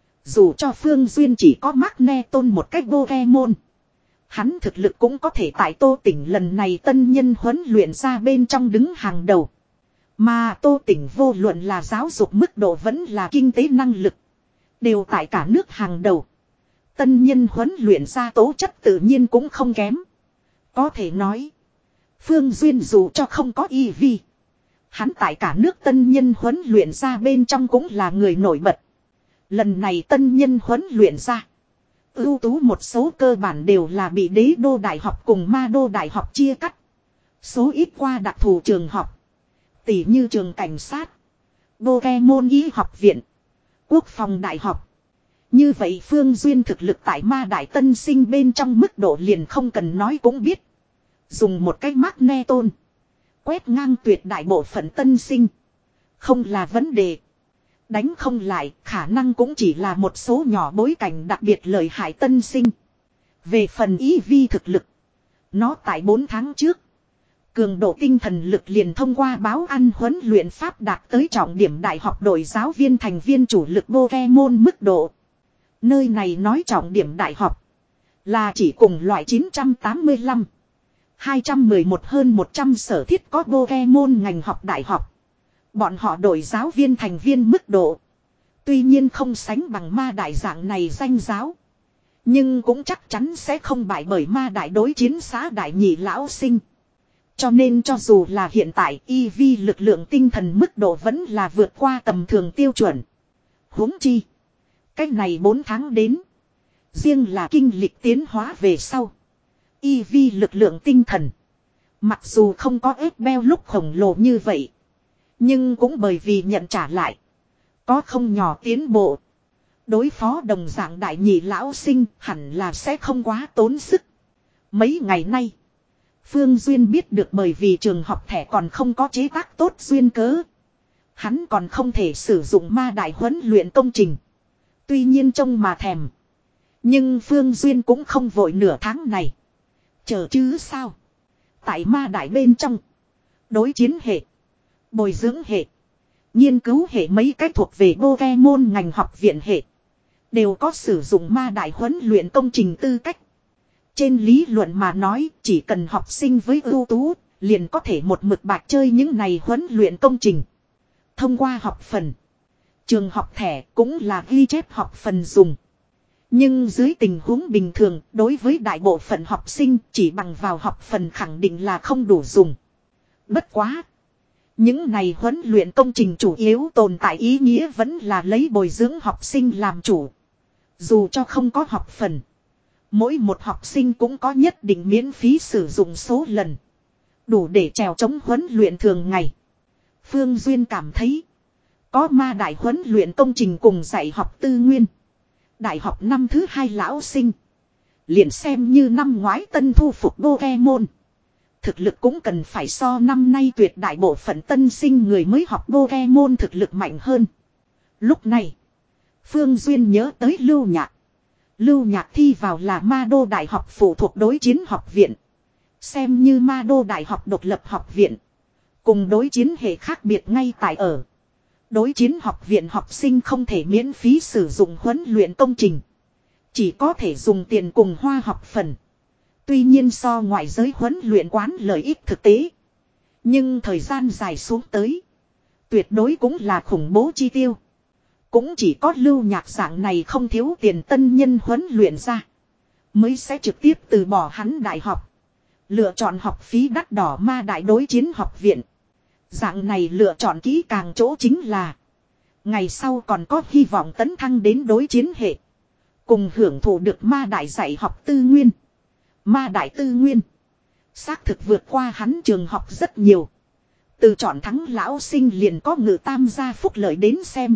dù cho Phương Duyên chỉ có Magneton một cách Pokemon, hắn thực lực cũng có thể tại Tô Tỉnh lần này tân nhân huấn luyện ra bên trong đứng hàng đầu. Mà Tô Tỉnh vô luận là giáo dục mức độ vẫn là kinh tế năng lực, đều tại cả nước hàng đầu. Tân nhân huấn luyện ra tố chất tự nhiên cũng không kém. Có thể nói, Phương Duyên dù cho không có e vê, hắn tại cả nước tân nhân huấn luyện ra bên trong cũng là người nổi bật. Lần này tân nhân huấn luyện ra, ưu tú một số cơ bản đều là bị đế đô đại học cùng ma đô đại học chia cắt. Số ít qua đặc thù trường học, tỉ như trường cảnh sát, Pokemon y học viện, quốc phòng đại học. Như vậy Phương Duyên thực lực tại ma đại tân sinh bên trong mức độ liền không cần nói cũng biết. Dùng một cái Magneton quét ngang tuyệt đại bộ phận tân sinh, không là vấn đề. Đánh không lại khả năng cũng chỉ là một số nhỏ bối cảnh đặc biệt lợi hại tân sinh. Về phần ý vi thực lực, nó tại bốn tháng trước, cường độ tinh thần lực liền thông qua báo ăn huấn luyện pháp đạt tới trọng điểm đại học đội giáo viên thành viên chủ lực Pokemon mức độ. Nơi này nói trọng điểm đại học là chỉ cùng loại chín trăm tám mươi lăm, hai trăm mười một hơn một trăm sở thiết có Pokemon ngành học đại học. Bọn họ đổi giáo viên thành viên mức độ tuy nhiên không sánh bằng ma đại dạng này danh giáo, nhưng cũng chắc chắn sẽ không bại bởi ma đại đối chiến xã đại nhị lão sinh. Cho nên cho dù là hiện tại e vê lực lượng tinh thần mức độ vẫn là vượt qua tầm thường tiêu chuẩn. Huống chi, cách này bốn tháng đến, riêng là kinh lịch tiến hóa về sau, e vê lực lượng tinh thần mặc dù không có ép beo lúc khổng lồ như vậy, nhưng cũng bởi vì nhận trả lại, có không nhỏ tiến bộ. Đối phó đồng dạng đại nhị lão sinh hẳn là sẽ không quá tốn sức. Mấy ngày nay, Phương Duyên biết được bởi vì trường học thẻ còn không có chế tác tốt duyên cớ, hắn còn không thể sử dụng ma đại huấn luyện công trình. Tuy nhiên trông mà thèm, nhưng Phương Duyên cũng không vội nửa tháng này. Chờ chứ sao. Tại ma đại bên trong, đối chiến hệ, bồi dưỡng hệ, nghiên cứu hệ mấy cách thuộc về Pokemon ngành học viện hệ, đều có sử dụng ma đại huấn luyện công trình tư cách. Trên lý luận mà nói, chỉ cần học sinh với ưu tú, liền có thể một mực bạc chơi những này huấn luyện công trình. Thông qua học phần, trường học thẻ cũng là ghi chép học phần dùng. Nhưng dưới tình huống bình thường, đối với đại bộ phận học sinh chỉ bằng vào học phần khẳng định là không đủ dùng. Bất quá, những này huấn luyện công trình chủ yếu tồn tại ý nghĩa vẫn là lấy bồi dưỡng học sinh làm chủ. Dù cho không có học phần, mỗi một học sinh cũng có nhất định miễn phí sử dụng số lần, đủ để trèo chống huấn luyện thường ngày. Phương Duyên cảm thấy, có ma đại huấn luyện công trình cùng dạy học tư nguyên, đại học năm thứ hai lão sinh, liền xem như năm ngoái tân thu phục Pokemon, thực lực cũng cần phải so năm nay tuyệt đại bộ phận tân sinh người mới học Pokemon thực lực mạnh hơn. Lúc này, Phương Duyên nhớ tới Lưu Nhạc. Lưu Nhạc thi vào là Ma Đô Đại học phụ thuộc đối chiến học viện. Xem như Ma Đô Đại học độc lập học viện, cùng đối chiến hệ khác biệt ngay tại ở, đối chiến học viện học sinh không thể miễn phí sử dụng huấn luyện công trình, chỉ có thể dùng tiền cùng hoa học phần. Tuy nhiên so ngoại giới huấn luyện quán lợi ích thực tế, nhưng thời gian dài xuống tới, tuyệt đối cũng là khủng bố chi tiêu. Cũng chỉ có Lưu Nhạc dạng này không thiếu tiền tân nhân huấn luyện ra, mới sẽ trực tiếp từ bỏ hắn đại học, lựa chọn học phí đắt đỏ ma đại đối chiến học viện. Dạng này lựa chọn kỹ càng chỗ chính là, ngày sau còn có hy vọng tấn thăng đến đối chiến hệ, cùng hưởng thụ được ma đại dạy học tư nguyên. Ma đại tư nguyên Xác thực vượt qua hắn trường học rất nhiều. Từ chọn thắng lão sinh liền có ngự tam gia phúc lợi đến xem.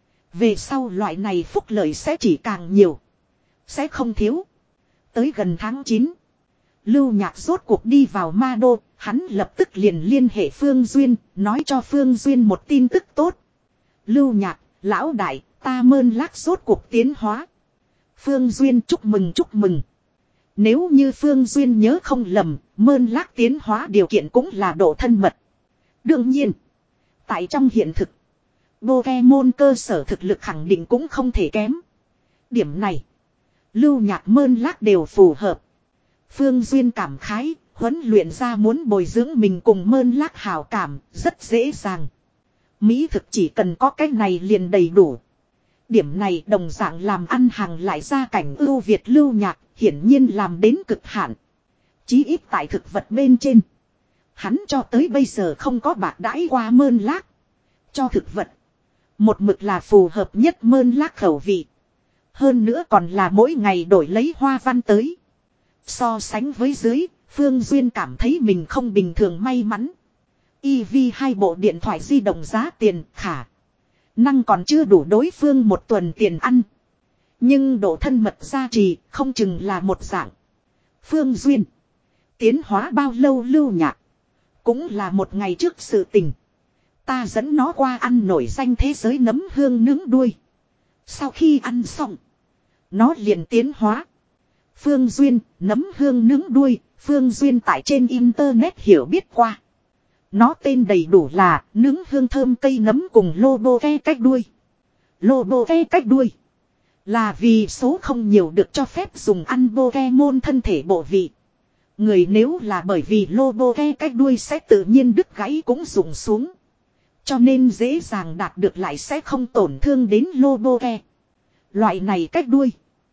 Về sau loại này phúc lợi sẽ chỉ càng nhiều. Sẽ không thiếu. Tới gần tháng chín. Lưu Nhạc rốt cuộc đi vào ma đô. Hắn lập tức liền liên hệ Phương Duyên. Nói cho Phương Duyên một tin tức tốt. Lưu Nhạc, lão đại, ta Mơn Lác rốt cuộc tiến hóa. Phương Duyên chúc mừng chúc mừng. Nếu như Phương Duyên nhớ không lầm, Mơn Lác tiến hóa điều kiện cũng là độ thân mật. Đương nhiên, tại trong hiện thực, Pokemon cơ sở thực lực khẳng định cũng không thể kém. Điểm này, Lưu Nhạc Mơn Lác đều phù hợp. Phương Duyên cảm khái, huấn luyện ra muốn bồi dưỡng mình cùng Mơn Lác hảo cảm, rất dễ dàng. Mỹ thực chỉ cần có cái này liền đầy đủ. Điểm này đồng dạng làm ăn hàng lại ra cảnh ưu việt Lưu Nhạc, hiển nhiên làm đến cực hạn. Chí ít tại thực vật bên trên. Hắn cho tới bây giờ không có bạc đãi qua Mơn Lác. Cho thực vật. Một mực là phù hợp nhất Mơn Lác khẩu vị. Hơn nữa còn là mỗi ngày đổi lấy hoa văn tới. So sánh với dưới, Phương Duyên cảm thấy mình không bình thường may mắn. e vê hai bộ điện thoại di động giá tiền khả năng còn chưa đủ đối phương một tuần tiền ăn. Nhưng độ thân mật gia trì không chừng là một dạng. Phương Duyên. Tiến hóa bao lâu Lưu Nhạc. Cũng là một ngày trước sự tình. Ta dẫn nó qua ăn nổi danh thế giới nấm hương nướng đuôi. Sau khi ăn xong. Nó liền tiến hóa. Phương Duyên, nấm hương nướng đuôi. Phương Duyên tại trên internet hiểu biết qua. Nó tên đầy đủ là nướng hương thơm cây nấm cùng lô bô ve cách đuôi. Lô bô ve cách đuôi. Là vì số không nhiều được cho phép dùng ăn Pokemon thân thể bộ vị. Người nếu là bởi vì lô bô ve cách đuôi sẽ tự nhiên đứt gãy cũng dùng xuống. Cho nên dễ dàng đạt được lại sẽ không tổn thương đến lô bô ve. Loại này cách đuôi.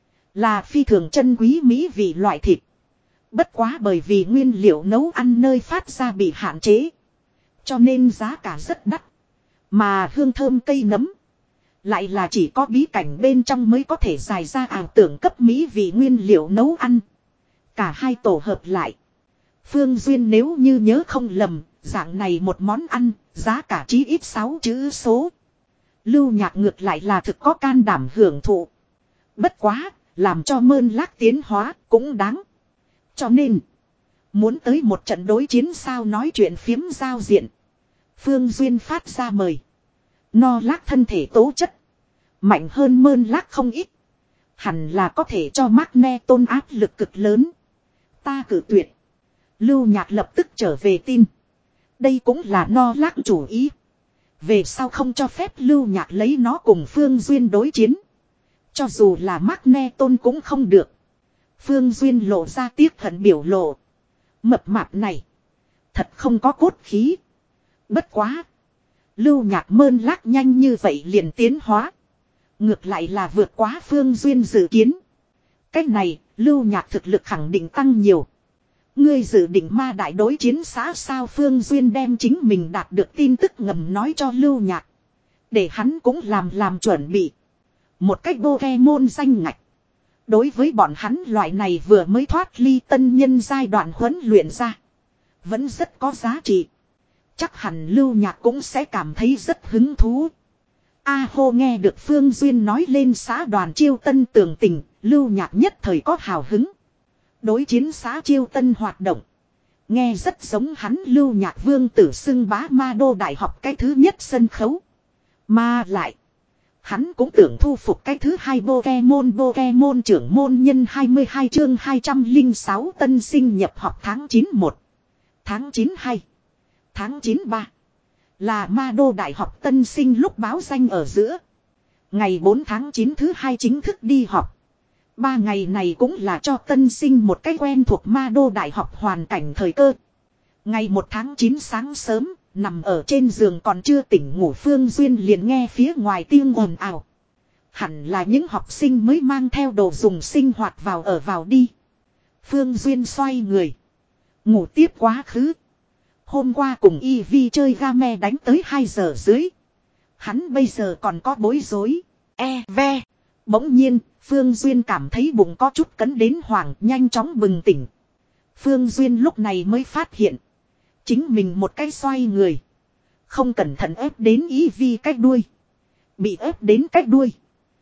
Là phi thường chân quý mỹ vị loại thịt. Bất quá bởi vì nguyên liệu nấu ăn nơi phát ra bị hạn chế. Cho nên giá cả rất đắt. Mà hương thơm cây nấm. Lại là chỉ có bí cảnh bên trong mới có thể giải ra ảo tưởng cấp mỹ vị nguyên liệu nấu ăn. Cả hai tổ hợp lại. Phương Duyên nếu như nhớ không lầm, dạng này một món ăn, giá cả chí ít sáu chữ số. Lưu Nhạc ngược lại là thực có can đảm hưởng thụ. Bất quá, làm cho Mơn Lác tiến hóa cũng đáng. Cho nên, muốn tới một trận đối chiến sao nói chuyện phiếm giao diện. Phương Duyên phát ra mời. No Lác thân thể tố chất. Mạnh hơn Mơn Lác không ít. Hẳn là có thể cho Magneton áp lực cực lớn. Ta cử tuyệt. Lưu Nhạc lập tức trở về tin. Đây cũng là No Lác chủ ý. Về sau không cho phép Lưu Nhạc lấy nó cùng Phương Duyên đối chiến. Cho dù là Magneton cũng không được. Phương Duyên lộ ra tiếc hận biểu lộ. Mập mạp này. Thật không có cốt khí. Bất quá. Lưu Nhạc Mơn Lác nhanh như vậy liền tiến hóa. Ngược lại là vượt quá Phương Duyên dự kiến. Cách này, Lưu Nhạc thực lực khẳng định tăng nhiều. Ngươi dự định ma đại đối chiến xã sao Phương Duyên đem chính mình đạt được tin tức ngầm nói cho Lưu Nhạc. Để hắn cũng làm làm chuẩn bị. Một cách Pokemon danh ngạch. Đối với bọn hắn loại này vừa mới thoát ly tân nhân giai đoạn huấn luyện ra. Vẫn rất có giá trị. Chắc hẳn Lưu Nhạc cũng sẽ cảm thấy rất hứng thú. A hô nghe được Phương Duyên nói lên xã đoàn chiêu tân tường tình, Lưu Nhạc nhất thời có hào hứng. Đối chiến xã chiêu tân hoạt động. Nghe rất giống hắn Lưu Nhạc vương tử xưng bá ma đô đại học cái thứ nhất sân khấu. Mà lại. Hắn cũng tưởng thu phục cái thứ hai Pokemon Pokemon trưởng môn nhân hai mươi hai chương hai trăm lẻ sáu tân sinh nhập học tháng chín một. Tháng chín hai. Tháng chín ba. Là ma đô đại học tân sinh lúc báo danh ở giữa. Ngày bốn tháng chín thứ hai chính thức đi học. Ba ngày này cũng là cho tân sinh một cái quen thuộc ma đô đại học hoàn cảnh thời cơ. Ngày một tháng chín sáng sớm, nằm ở trên giường còn chưa tỉnh ngủ Phương Duyên liền nghe phía ngoài tiếng ồn ào. Hẳn là những học sinh mới mang theo đồ dùng sinh hoạt vào ở vào đi. Phương Duyên xoay người. Ngủ tiếp quá khứ. Hôm qua cùng y vi chơi game đánh tới hai giờ dưới. Hắn bây giờ còn có bối rối. E ve. Bỗng nhiên, Phương Duyên cảm thấy bụng có chút cấn đến hoảng nhanh chóng bừng tỉnh. Phương Duyên lúc này mới phát hiện. Chính mình một cái xoay người. Không cẩn thận ép đến Y Vi cách đuôi. Bị ép đến cách đuôi.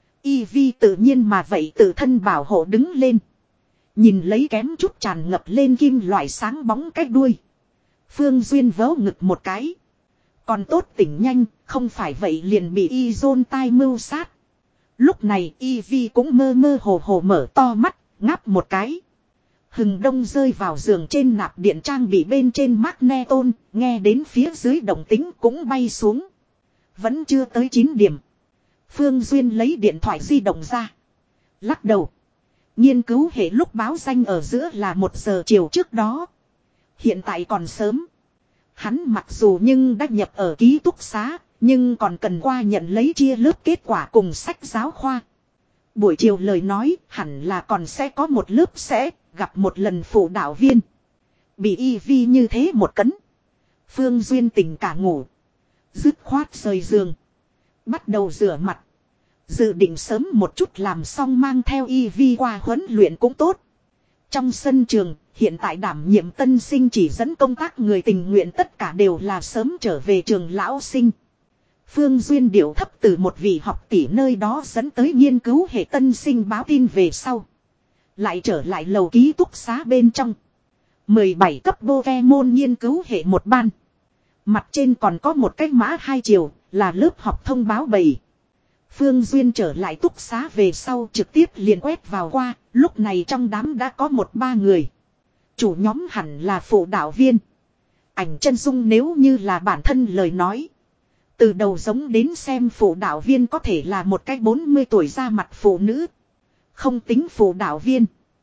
Y Vi tự nhiên mà vậy tự thân bảo hộ đứng lên. Nhìn lấy kém chút tràn ngập lên kim loại sáng bóng cách đuôi. Phương Duyên vớ ngực một cái. Còn tốt tỉnh nhanh, không phải vậy liền bị Y Dôn tai mưu sát. Lúc này Y Vi cũng mơ mơ hồ hồ mở to mắt, ngáp một cái. Hừng đông rơi vào giường trên nạp điện trang bị bên trên magneton, nghe đến phía dưới động tính cũng bay xuống. Vẫn chưa tới chín điểm. Phương Duyên lấy điện thoại di động ra. Lắc đầu. Nghiên cứu hệ lúc báo danh ở giữa là một giờ chiều trước đó. Hiện tại còn sớm. Hắn mặc dù nhưng đã nhập ở ký túc xá, nhưng còn cần qua nhận lấy chia lớp kết quả cùng sách giáo khoa. Buổi chiều lời nói hẳn là còn sẽ có một lớp sẽ gặp một lần phụ đạo viên. Bị Y Vi như thế một cấn. Phương Duyên tỉnh cả ngủ. Dứt khoát rời giường. Bắt đầu rửa mặt. Dự định sớm một chút làm xong mang theo Y Vi qua huấn luyện cũng tốt. Trong sân trường, hiện tại đảm nhiệm tân sinh chỉ dẫn công tác người tình nguyện tất cả đều là sớm trở về trường lão sinh. Phương Duyên điệu thấp từ một vị học tỷ nơi đó dẫn tới nghiên cứu hệ tân sinh báo tin về sau. Lại trở lại lầu ký túc xá bên trong. mười bảy cấp Pokemon nghiên cứu hệ một ban. Mặt trên còn có một cái mã hai chiều, là lớp học thông báo bầy. Phương Duyên trở lại túc xá về sau trực tiếp liền quét vào qua, lúc này trong đám đã có một ba người. Chủ nhóm hẳn là phụ đạo viên. Ảnh chân dung nếu như là bản thân lời nói. Từ đầu giống đến xem phụ đạo viên có thể là một cái bốn mươi tuổi ra mặt phụ nữ. Không tính phụ đạo viên.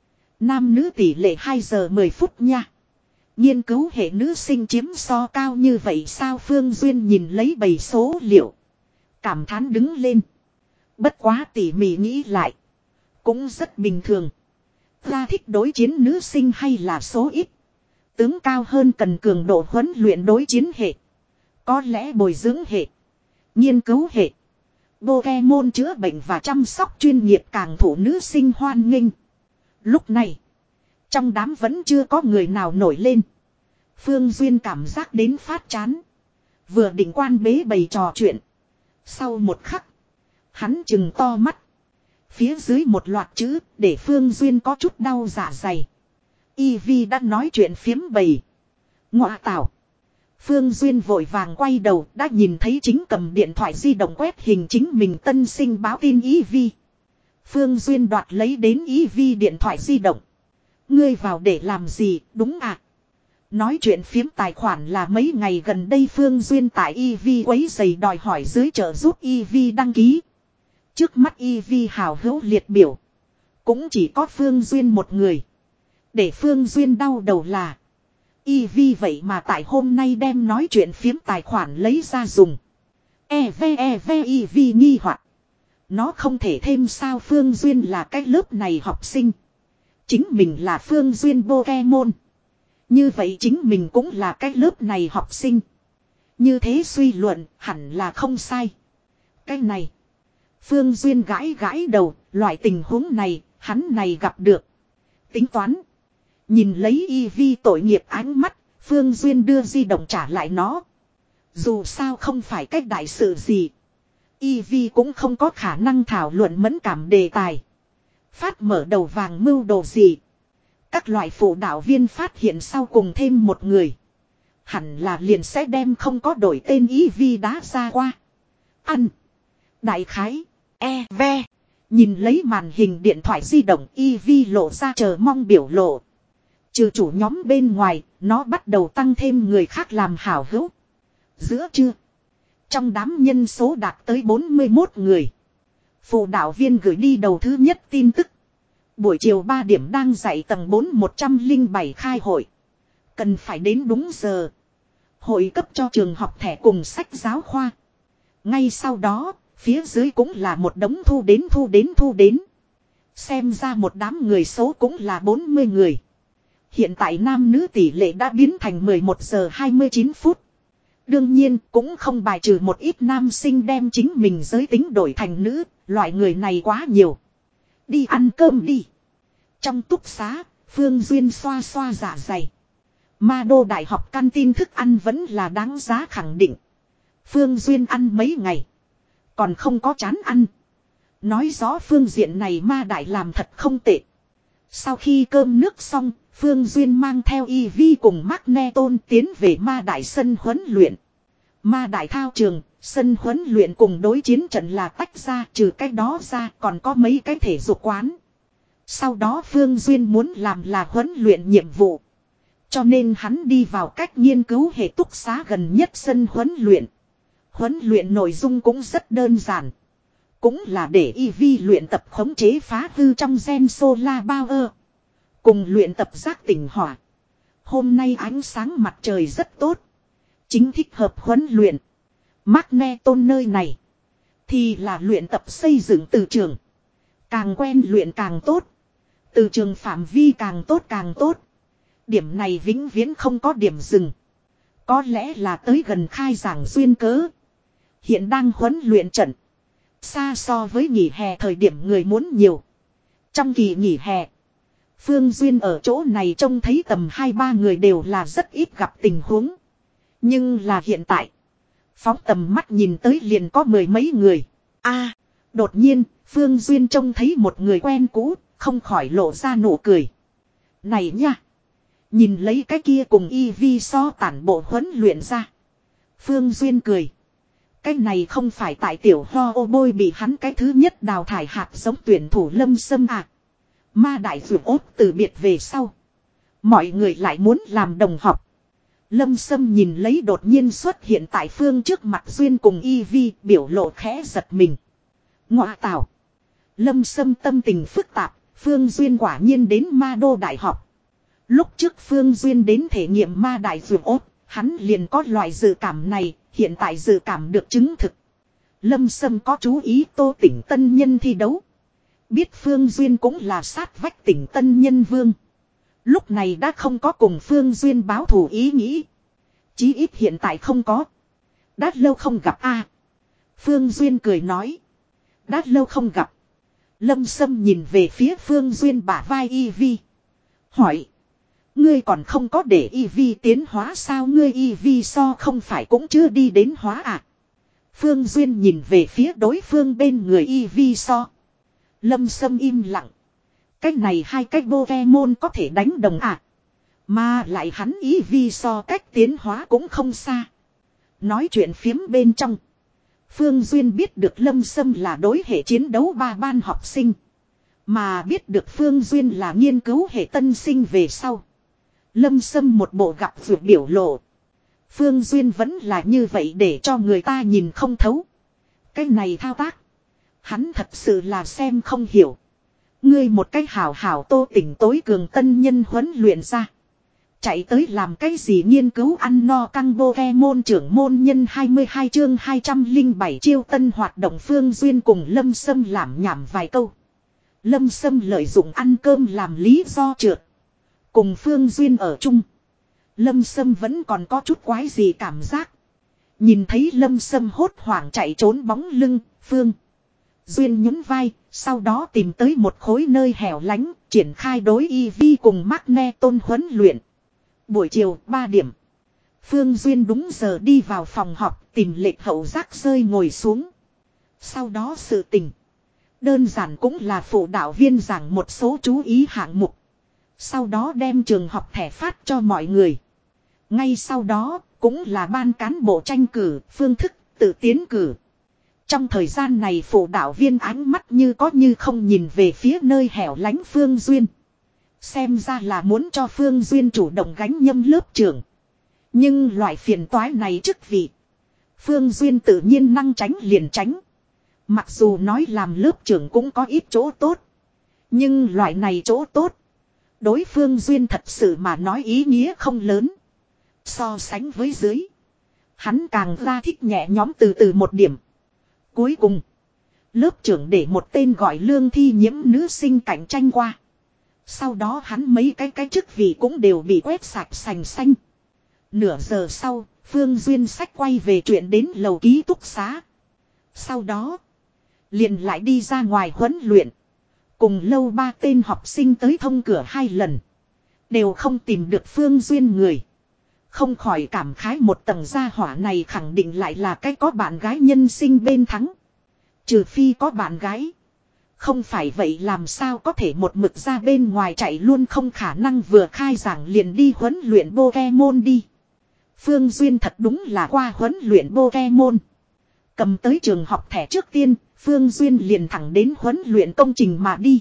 Nam nữ tỷ lệ hai giờ mười phút nha. Nghiên cứu hệ nữ sinh chiếm so cao như vậy sao? Phương Duyên nhìn lấy bầy số liệu. Cảm thán đứng lên. Bất quá tỉ mỉ nghĩ lại. Cũng rất bình thường. Ta thích đối chiến nữ sinh hay là số ít. Tướng cao hơn cần cường độ huấn luyện đối chiến hệ. Có lẽ bồi dưỡng hệ. Nghiên cứu hệ. Pokemon chữa bệnh và chăm sóc chuyên nghiệp càng thủ nữ sinh hoan nghênh. Lúc này. Trong đám vẫn chưa có người nào nổi lên. Phương Duyên cảm giác đến phát chán. Vừa định quan bế bày trò chuyện. Sau một khắc. Hắn chừng to mắt. Phía dưới một loạt chữ để Phương Duyên có chút đau dạ dày. Y Vi đã nói chuyện phiếm bầy. Ngọa tảo. Phương Duyên vội vàng quay đầu đã nhìn thấy chính cầm điện thoại di động quét hình chính mình tân sinh báo tin Y Vi. Phương Duyên đoạt lấy đến Y Vi điện thoại di động. Ngươi vào để làm gì, đúng à? Nói chuyện phiếm tài khoản là mấy ngày gần đây Phương Duyên tại Y Vi quấy giày đòi hỏi dưới trợ giúp Y Vi đăng ký. Trước mắt Y Vi hào hữu liệt biểu. Cũng chỉ có Phương Duyên một người. Để Phương Duyên đau đầu là. Y Vi vậy mà tại hôm nay đem nói chuyện phiếm tài khoản lấy ra dùng. E V E V Y Vi nghi hoặc. Nó không thể thêm sao? Phương Duyên là cái lớp này học sinh. Chính mình là Phương Duyên Pokemon. Như vậy chính mình cũng là cái lớp này học sinh. Như thế suy luận hẳn là không sai. Cái này. Phương Duyên gãi gãi đầu. Loại tình huống này hắn này gặp được. Tính toán. Nhìn lấy Y Vi tội nghiệp ánh mắt. Phương Duyên đưa di động trả lại nó. Dù sao không phải cách đại sự gì. Y Vi cũng không có khả năng thảo luận mẫn cảm đề tài. Phát mở đầu vàng mưu đồ gì. Các loại phụ đạo viên phát hiện sau cùng thêm một người. Hẳn là liền sẽ đem không có đổi tên Y Vi đá ra qua. Ăn. Đại khái. E ve. Nhìn lấy màn hình điện thoại di động Y Vi lộ ra chờ mong biểu lộ. Trừ chủ nhóm bên ngoài, nó bắt đầu tăng thêm người khác làm hảo hữu. Giữa trưa. Trong đám nhân số đạt tới bốn mươi mốt người. Phụ đạo viên gửi đi đầu thứ nhất tin tức. Buổi chiều ba điểm đang dạy tầng bốn một trăm lẻ bảy khai hội. Cần phải đến đúng giờ. Hội cấp cho trường học thẻ cùng sách giáo khoa. Ngay sau đó, phía dưới cũng là một đống thu đến thu đến thu đến. Xem ra một đám người số cũng là bốn mươi người. Hiện tại nam nữ tỷ lệ đã biến thành mười một giờ hai mươi chín phút. Đương nhiên cũng không bài trừ một ít nam sinh đem chính mình giới tính đổi thành nữ, loại người này quá nhiều. Đi ăn cơm đi. Trong túc xá, Phương Duyên xoa xoa dạ dày. Ma đô đại học căn tin thức ăn vẫn là đáng giá khẳng định. Phương Duyên ăn mấy ngày. Còn không có chán ăn. Nói rõ phương diện này ma đại làm thật không tệ. Sau khi cơm nước xong, Phương Duyên mang theo Y Vi cùng Magneton tiến về ma đại sân huấn luyện. Ma đại thao trường, sân huấn luyện cùng đối chiến trận là tách ra, trừ cái đó ra còn có mấy cái thể dục quán. Sau đó Phương Duyên muốn làm là huấn luyện nhiệm vụ. Cho nên hắn đi vào cách nghiên cứu hệ túc xá gần nhất sân huấn luyện. Huấn luyện nội dung cũng rất đơn giản. Cũng là để Y Vi luyện tập khống chế phá hư trong gen solar power. Cùng luyện tập giác tỉnh hỏa. Hôm nay ánh sáng mặt trời rất tốt. Chính thích hợp huấn luyện. Magneton nơi này. Thì là luyện tập xây dựng từ trường. Càng quen luyện càng tốt. Từ trường phạm vi càng tốt càng tốt. Điểm này vĩnh viễn không có điểm dừng. Có lẽ là tới gần khai giảng duyên cớ. Hiện đang huấn luyện trận. Xa so với nghỉ hè thời điểm người muốn nhiều. Trong kỳ nghỉ hè. Phương Duyên ở chỗ này trông thấy tầm hai ba người đều là rất ít gặp tình huống. Nhưng là hiện tại. Phóng tầm mắt nhìn tới liền có mười mấy người. a đột nhiên Phương Duyên trông thấy một người quen cũ. Không khỏi lộ ra nụ cười. Này nha. Nhìn lấy cái kia cùng Y Vi so tản bộ huấn luyện ra. Phương Duyên cười. Cái này không phải tại tiểu ho ô bôi bị hắn cái thứ nhất đào thải hạt giống tuyển thủ Lâm Sâm à. Ma đại vượt ốt từ biệt về sau. Mọi người lại muốn làm đồng học. Lâm Sâm nhìn lấy đột nhiên xuất hiện tại Phương trước mặt Duyên cùng Y Vi biểu lộ khẽ giật mình. Ngọa tảo. Lâm Sâm tâm tình phức tạp. Phương Duyên quả nhiên đến ma đô đại học. Lúc trước Phương Duyên đến thể nghiệm ma đại vượt ốt. Hắn liền có loại dự cảm này. Hiện tại dự cảm được chứng thực. Lâm Sâm có chú ý Tô Tỉnh tân nhân thi đấu. Biết Phương Duyên cũng là sát vách Tỉnh tân nhân vương. Lúc này đã không có cùng Phương Duyên báo thù ý nghĩ. Chí ít hiện tại không có. Đã lâu không gặp a. Phương Duyên cười nói. Đã lâu không gặp. Lâm Sâm nhìn về phía Phương Duyên bả vai Y Vi. Hỏi. Ngươi còn không có để Y Vi tiến hóa sao, ngươi Y Vi so không phải cũng chưa đi đến hóa à? Phương Duyên nhìn về phía đối phương bên người Y Vi so. Lâm Sâm im lặng. Cách này hai cách Pokemon có thể đánh đồng à? Mà lại hắn Y Vi so cách tiến hóa cũng không xa. Nói chuyện phiếm bên trong. Phương Duyên biết được Lâm Sâm là đối hệ chiến đấu ba ban học sinh. Mà biết được Phương Duyên là nghiên cứu hệ tân sinh về sau. Lâm Sâm một bộ gặp vượt biểu lộ. Phương Duyên vẫn là như vậy để cho người ta nhìn không thấu. Cái này thao tác. Hắn thật sự là xem không hiểu. Ngươi một cái hảo hảo Tô Tỉnh tối cường tân nhân huấn luyện ra. Chạy tới làm cái gì nghiên cứu ăn no căng Pokemon trưởng môn nhân hai mươi hai chương hai trăm lẻ bảy chiêu tân hoạt động. Phương Duyên cùng Lâm Sâm làm nhảm vài câu. Lâm Sâm lợi dụng ăn cơm làm lý do trượt. Cùng Phương Duyên ở chung. Lâm Sâm vẫn còn có chút quái gì cảm giác. Nhìn thấy Lâm Sâm hốt hoảng chạy trốn bóng lưng, Phương Duyên nhún vai, sau đó tìm tới một khối nơi hẻo lánh, triển khai đối Y Vi cùng Magneton huấn luyện. Buổi chiều ba điểm. Phương Duyên đúng giờ đi vào phòng họp tìm lệch hậu rác rơi ngồi xuống. Sau đó sự tình. Đơn giản cũng là phụ đạo viên giảng một số chú ý hạng mục. Sau đó đem trường học thẻ phát cho mọi người. Ngay sau đó cũng là ban cán bộ tranh cử phương thức tự tiến cử. Trong thời gian này phụ đạo viên ánh mắt như có như không nhìn về phía nơi hẻo lánh Phương Duyên. Xem ra là muốn cho Phương Duyên chủ động gánh nhâm lớp trưởng. Nhưng loại phiền toái này chức vị. Phương Duyên tự nhiên năng tránh liền tránh. Mặc dù nói làm lớp trưởng cũng có ít chỗ tốt. Nhưng loại này chỗ tốt. Đối Phương Duyên thật sự mà nói ý nghĩa không lớn. So sánh với dưới. Hắn càng ra thích nhẹ nhóm từ từ một điểm. Cuối cùng. Lớp trưởng để một tên gọi Lương Thi Nhiễm nữ sinh cạnh tranh qua. Sau đó hắn mấy cái cái chức vị cũng đều bị quét sạch sành xanh. Nửa giờ sau, Phương Duyên sách quay về chuyện đến lầu ký túc xá. Sau đó, liền lại đi ra ngoài huấn luyện. Cùng lâu ba tên học sinh tới thông cửa hai lần. Đều không tìm được Phương Duyên người. Không khỏi cảm khái một tầng gia hỏa này khẳng định lại là cái có bạn gái nhân sinh bên thắng. Trừ phi có bạn gái. Không phải vậy làm sao có thể một mực ra bên ngoài chạy luôn, không khả năng vừa khai giảng liền đi huấn luyện Pokemon đi. Phương Duyên thật đúng là qua huấn luyện Pokemon. Cầm tới trường học thẻ trước tiên, Phương Duyên liền thẳng đến huấn luyện công trình mà đi.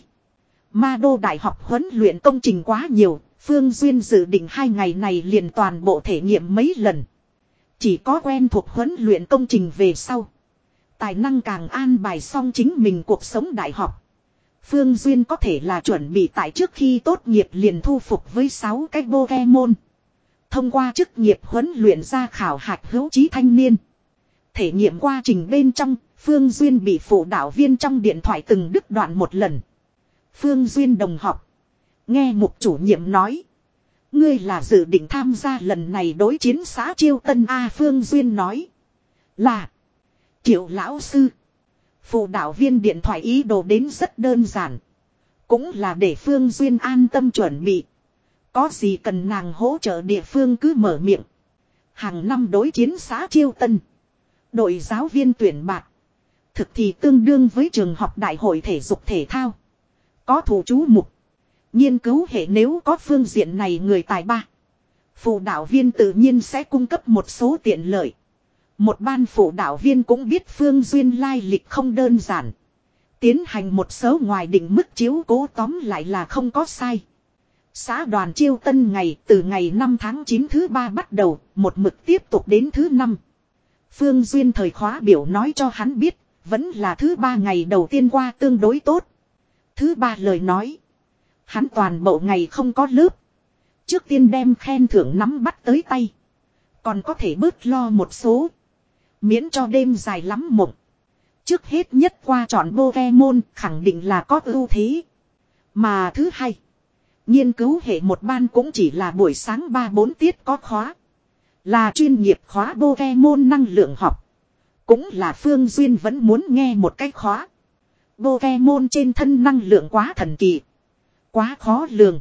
Ma Đô Đại học huấn luyện công trình quá nhiều, Phương Duyên dự định hai ngày này liền toàn bộ thể nghiệm mấy lần. Chỉ có quen thuộc huấn luyện công trình về sau. Tài năng càng an bài xong chính mình cuộc sống đại học. Phương Duyên có thể là chuẩn bị tại trước khi tốt nghiệp liền thu phục với sáu cái Pokemon. Thông qua chức nghiệp huấn luyện ra khảo hạch hữu trí thanh niên. Thể nghiệm quá trình bên trong, Phương Duyên bị phụ đạo viên trong điện thoại từng đứt đoạn một lần. Phương Duyên đồng học. Nghe mục chủ nhiệm nói. Ngươi là dự định tham gia lần này đối chiến xã Chiêu Tân A. Phương Duyên nói. Là. Triệu lão sư. Phụ đạo viên điện thoại ý đồ đến rất đơn giản. Cũng là để Phương Duyên an tâm chuẩn bị. Có gì cần nàng hỗ trợ địa phương cứ mở miệng. Hàng năm đối chiến xã Chiêu Tân. Đội giáo viên tuyển bạc. Thực thì tương đương với trường học đại hội thể dục thể thao. Có thủ chú mục. Nghiên cứu hệ nếu có phương diện này người tài ba. Phụ đạo viên tự nhiên sẽ cung cấp một số tiện lợi. Một ban phụ đạo viên cũng biết Phương Duyên lai lịch không đơn giản. Tiến hành một số ngoài định mức chiếu cố tóm lại là không có sai. Xã đoàn Chiêu Tân ngày từ ngày năm tháng chín thứ ba bắt đầu, một mực tiếp tục đến thứ năm. Phương Duyên thời khóa biểu nói cho hắn biết, vẫn là thứ ba ngày đầu tiên qua tương đối tốt. Thứ ba lời nói, hắn toàn bộ ngày không có lớp. Trước tiên đem khen thưởng nắm bắt tới tay. Còn có thể bớt lo một số. Miễn cho đêm dài lắm mộng. Trước hết nhất qua chọn Pokemon khẳng định là có ưu thế. Mà thứ hai, nghiên cứu hệ một ban cũng chỉ là buổi sáng ba bốn tiết có khóa. Là chuyên nghiệp khóa Pokemon năng lượng học. Cũng là Phương Duyên vẫn muốn nghe một cái khóa. Pokemon trên thân năng lượng quá thần kỳ. Quá khó lường.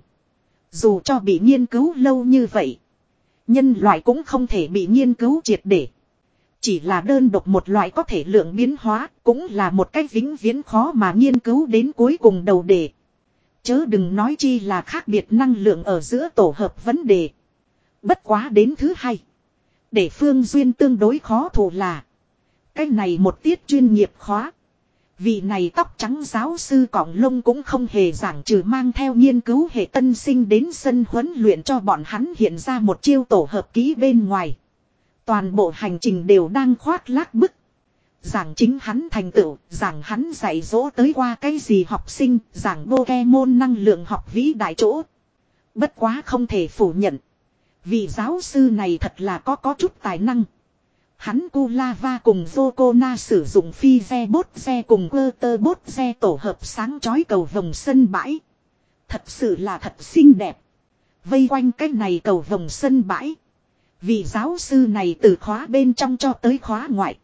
Dù cho bị nghiên cứu lâu như vậy. Nhân loại cũng không thể bị nghiên cứu triệt để. Chỉ là đơn độc một loại có thể lượng biến hóa. Cũng là một cách vĩnh viễn khó mà nghiên cứu đến cuối cùng đầu đề. Chớ đừng nói chi là khác biệt năng lượng ở giữa tổ hợp vấn đề. Bất quá đến thứ hai. Để Phương Duyên tương đối khó thủ là. Cái này một tiết chuyên nghiệp khóa. Vị này tóc trắng giáo sư cọng lông cũng không hề giảng trừ mang theo nghiên cứu hệ tân sinh đến sân huấn luyện cho bọn hắn hiện ra một chiêu tổ hợp kỹ bên ngoài. Toàn bộ hành trình đều đang khoác lác bức. Giảng chính hắn thành tựu, giảng hắn dạy dỗ tới qua cái gì học sinh, giảng Pokemon năng lượng học vĩ đại chỗ. Bất quá không thể phủ nhận. Vị giáo sư này thật là có có chút tài năng. Hắn Kulava cùng Zokona sử dụng phi ve bốt xe cùng Quơ bốt xe tổ hợp sáng chói cầu vòng sân bãi. Thật sự là thật xinh đẹp. Vây quanh cái này cầu vòng sân bãi. Vị giáo sư này từ khóa bên trong cho tới khóa ngoại.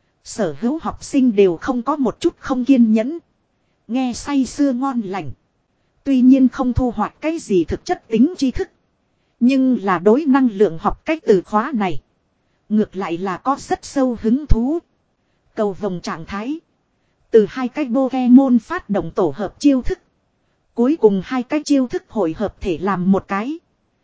Sở hữu học sinh đều không có một chút không kiên nhẫn. Nghe say sưa ngon lành. Tuy nhiên không thu hoạch cái gì thực chất tính tri thức. Nhưng là đối năng lượng học cách từ khóa này. Ngược lại là có rất sâu hứng thú. Cầu vòng trạng thái. Từ hai cái Pokemon phát động tổ hợp chiêu thức. Cuối cùng hai cái chiêu thức hội hợp thể làm một cái.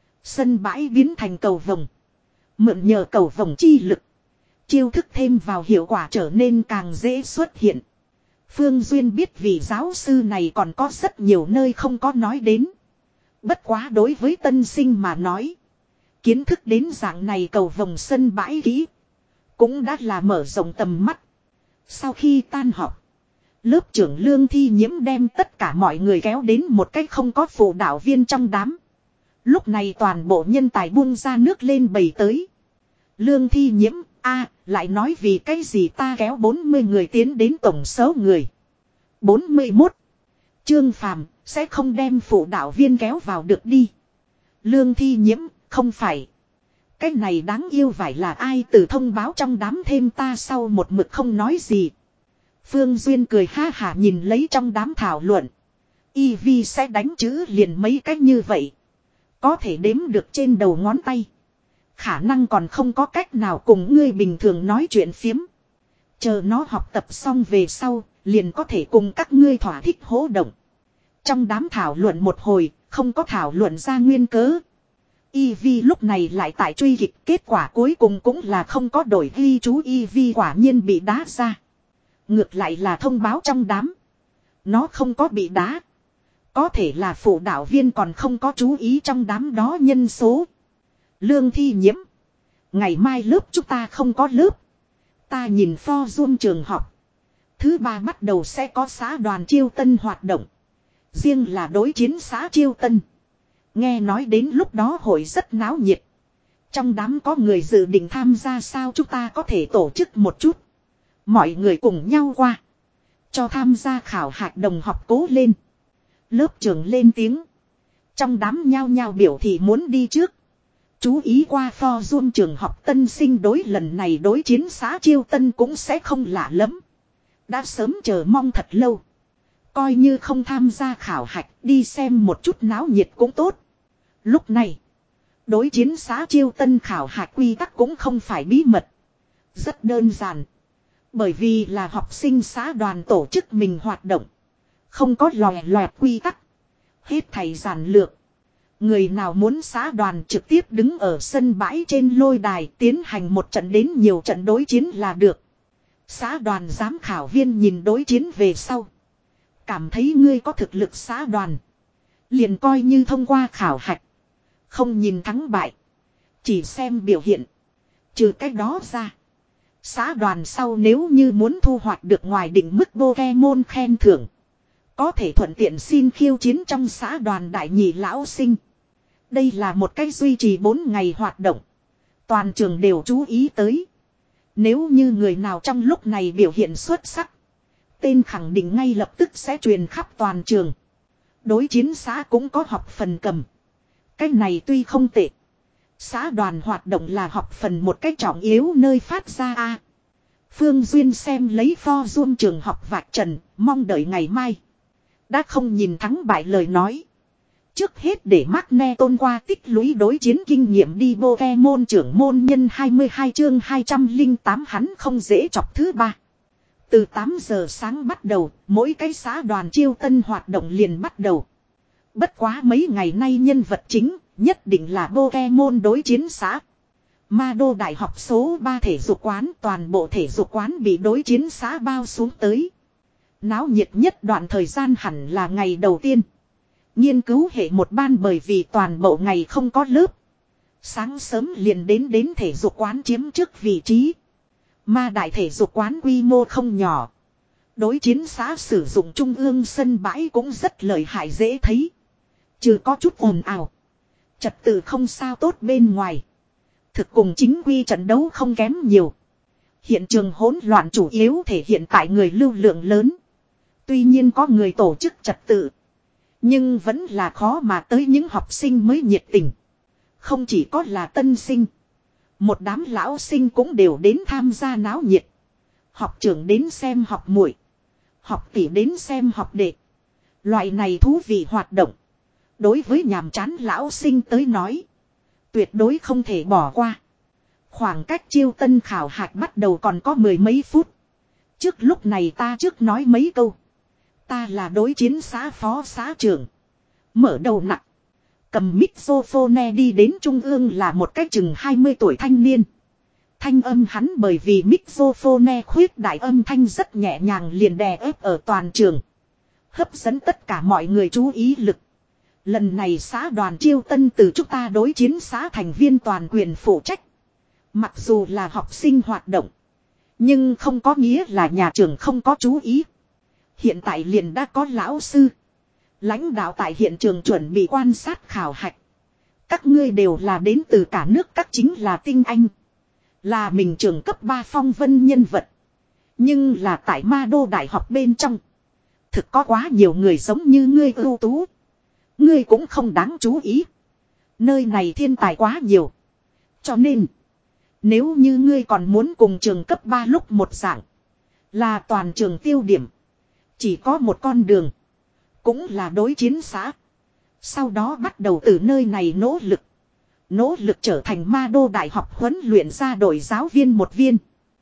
Sân bãi biến thành cầu vòng. Mượn nhờ cầu vòng chi lực. Chiêu thức thêm vào hiệu quả trở nên càng dễ xuất hiện. Phương Duyên biết vì giáo sư này còn có rất nhiều nơi không có nói đến. Bất quá đối với tân sinh mà nói. Kiến thức đến dạng này cầu vòng sân bãi kỹ. Cũng đã là mở rộng tầm mắt. Sau khi tan học. Lớp trưởng Lương Thi Nhiễm đem tất cả mọi người kéo đến một cách không có phụ đạo viên trong đám. Lúc này toàn bộ nhân tài buông ra nước lên bầy tới. Lương Thi Nhiễm, a lại nói vì cái gì ta kéo bốn mươi người tiến đến tổng số người. bốn mươi mốt. Trương Phàm sẽ không đem phụ đạo viên kéo vào được đi. Lương Thi Nhiễm, không phải. Cái này đáng yêu phải là ai từ thông báo trong đám thêm ta sau một mực không nói gì. Phương Duyên cười ha hả nhìn lấy trong đám thảo luận. Y Vi sẽ đánh chữ liền mấy cách như vậy. Có thể đếm được trên đầu ngón tay. Khả năng còn không có cách nào cùng ngươi bình thường nói chuyện phiếm. Chờ nó học tập xong về sau, liền có thể cùng các ngươi thỏa thích hỗ động. Trong đám thảo luận một hồi, không có thảo luận ra nguyên cớ. Ivy lúc này lại tại truy kịch, kết quả cuối cùng cũng là không có đổi ghi chú. Ivy quả nhiên bị đá ra. Ngược lại là thông báo trong đám. Nó không có bị đá. Có thể là phụ đạo viên còn không có chú ý trong đám đó nhân số. Lương Thi Nhiễm. Ngày mai lớp chúng ta không có lớp. Ta nhìn forum trường học. Thứ ba bắt đầu sẽ có xã đoàn chiêu tân hoạt động. Riêng là đối chiến xã chiêu tân. Nghe nói đến lúc đó hội rất náo nhiệt. Trong đám có người dự định tham gia, sao chúng ta có thể tổ chức một chút. Mọi người cùng nhau qua. Cho tham gia khảo hạch đồng học cố lên. Lớp trưởng lên tiếng. Trong đám nhao nhao biểu thị muốn đi trước. Chú ý qua forum trường học tân sinh đối lần này đối chiến xã chiêu tân cũng sẽ không lạ lắm. Đã sớm chờ mong thật lâu. Coi như không tham gia khảo hạch, đi xem một chút náo nhiệt cũng tốt. Lúc này, đối chiến xã chiêu tân khảo hạch quy tắc cũng không phải bí mật. Rất đơn giản. Bởi vì là học sinh xã đoàn tổ chức mình hoạt động. Không có lòe loẹt quy tắc. Hết thầy giản lược. Người nào muốn xã đoàn trực tiếp đứng ở sân bãi trên lôi đài tiến hành một trận đến nhiều trận đối chiến là được. Xã đoàn giám khảo viên nhìn đối chiến về sau. Cảm thấy ngươi có thực lực xã đoàn. Liền coi như thông qua khảo hạch. Không nhìn thắng bại. Chỉ xem biểu hiện. Trừ cách đó ra. Xã đoàn sau nếu như muốn thu hoạch được ngoài định mức Pokemon khen thưởng. Có thể thuận tiện xin khiêu chiến trong xã đoàn đại nhị lão sinh. Đây là một cách duy trì bốn ngày hoạt động. Toàn trường đều chú ý tới. Nếu như người nào trong lúc này biểu hiện xuất sắc. Tên khẳng định ngay lập tức sẽ truyền khắp toàn trường. Đối chiến xã cũng có học phần cầm. Cái này tuy không tệ. Xã đoàn hoạt động là học phần một cách trọng yếu nơi phát ra a. Phương Duyên xem lấy forum trường học vạch trần, mong đợi ngày mai. Đã không nhìn thắng bại lời nói. Trước hết để Magne tôn qua tích lũy đối chiến kinh nghiệm đi Pokemon trưởng môn nhân hai mươi hai chương hai trăm lẻ tám hắn không dễ chọc thứ ba. Từ tám giờ sáng bắt đầu, mỗi cái xã đoàn chiêu tân hoạt động liền bắt đầu. Bất quá mấy ngày nay nhân vật chính, nhất định là Pokemon đối chiến xã. Ma Đô Đại học số ba thể dục quán, toàn bộ thể dục quán bị đối chiến xã bao xuống tới. Náo nhiệt nhất đoạn thời gian hẳn là ngày đầu tiên. Nghiên cứu hệ một ban bởi vì toàn bộ ngày không có lớp. Sáng sớm liền đến đến thể dục quán chiếm trước vị trí. Ma Đại thể dục quán quy mô không nhỏ. Đối chiến xã sử dụng trung ương sân bãi cũng rất lợi hại dễ thấy. Trừ có chút ồn ào. Trật tự không sao tốt bên ngoài. Thực cùng chính quy trận đấu không kém nhiều. Hiện trường hỗn loạn chủ yếu thể hiện tại người lưu lượng lớn. Tuy nhiên có người tổ chức trật tự. Nhưng vẫn là khó mà tới những học sinh mới nhiệt tình. Không chỉ có là tân sinh. Một đám lão sinh cũng đều đến tham gia náo nhiệt. Học trưởng đến xem học muội, học tỷ đến xem học đệ. Loại này thú vị hoạt động. Đối với nhàm chán lão sinh tới nói. Tuyệt đối không thể bỏ qua. Khoảng cách chiêu tân khảo hạch bắt đầu còn có mười mấy phút. Trước lúc này ta trước nói mấy câu. Ta là đối chiến xã phó xã trưởng. Mở đầu nặng. Cầm mixophone đi đến trung ương là một cái chừng hai mươi tuổi thanh niên. Thanh âm hắn bởi vì mixophone khuyết đại âm thanh rất nhẹ nhàng liền đè ép ở toàn trường. Hấp dẫn tất cả mọi người chú ý lực. Lần này xã đoàn chiêu tân từ chúng ta đối chiến xã thành viên toàn quyền phụ trách. Mặc dù là học sinh hoạt động. Nhưng không có nghĩa là nhà trường không có chú ý. Hiện tại liền đã có lão sư. Lãnh đạo tại hiện trường chuẩn bị quan sát khảo hạch. Các ngươi đều là đến từ cả nước, các chính là tinh anh. Là mình trường cấp ba phong vân nhân vật. Nhưng là tại Ma Đô Đại học bên trong. Thực có quá nhiều người giống như ngươi ưu tú. Ngươi cũng không đáng chú ý. Nơi này thiên tài quá nhiều. Cho nên. Nếu như ngươi còn muốn cùng trường cấp ba lúc một dạng. Là toàn trường tiêu điểm. Chỉ có một con đường. Cũng là đối chiến xã. Sau đó bắt đầu từ nơi này nỗ lực. Nỗ lực trở thành ma đô đại học huấn luyện ra đội giáo viên một viên.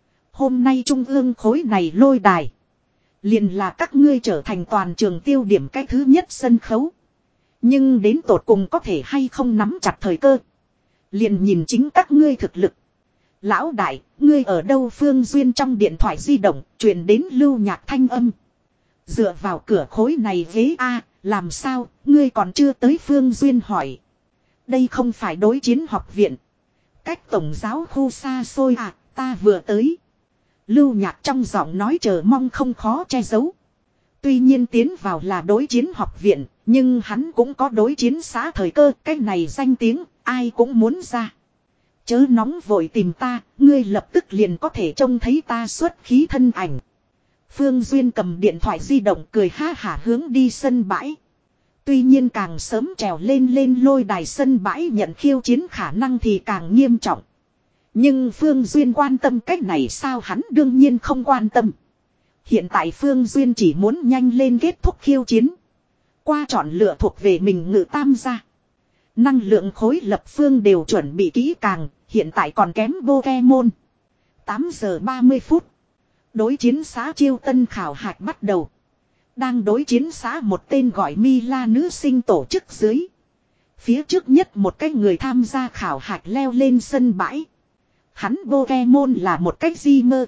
Hôm nay trung ương khối này lôi đài. Liền là các ngươi trở thành toàn trường tiêu điểm cái thứ nhất sân khấu. Nhưng đến tột cùng có thể hay không nắm chặt thời cơ. Liền nhìn chính các ngươi thực lực. Lão đại, ngươi ở đâu? Phương Duyên trong điện thoại di động, truyền đến Lưu Nhạc thanh âm. Dựa vào cửa khối này ghế A, làm sao, ngươi còn chưa tới? Phương Duyên hỏi. Đây không phải đối chiến học viện. Cách tổng giáo khu xa xôi à, ta vừa tới. Lưu Nhạc trong giọng nói chờ mong không khó che giấu. Tuy nhiên tiến vào là đối chiến học viện, nhưng hắn cũng có đối chiến xã thời cơ, cái này danh tiếng, ai cũng muốn ra. Chớ nóng vội tìm ta, ngươi lập tức liền có thể trông thấy ta xuất khí thân ảnh. Phương Duyên cầm điện thoại di động cười ha hả hướng đi sân bãi. Tuy nhiên càng sớm trèo lên lên lôi đài sân bãi nhận khiêu chiến khả năng thì càng nghiêm trọng. Nhưng Phương Duyên quan tâm cách này sao? Hắn đương nhiên không quan tâm. Hiện tại Phương Duyên chỉ muốn nhanh lên kết thúc khiêu chiến. Qua chọn lựa thuộc về mình Ngự Tam gia. Năng lượng khối lập phương đều chuẩn bị kỹ càng, hiện tại còn kém Pokemon. tám giờ ba mươi phút. Đối chiến xã chiêu tân khảo hạch bắt đầu. Đang đối chiến xã một tên gọi Mila nữ sinh tổ chức dưới. Phía trước nhất một cái người tham gia khảo hạch leo lên sân bãi. Hắn Pokemon là một cách di mơ.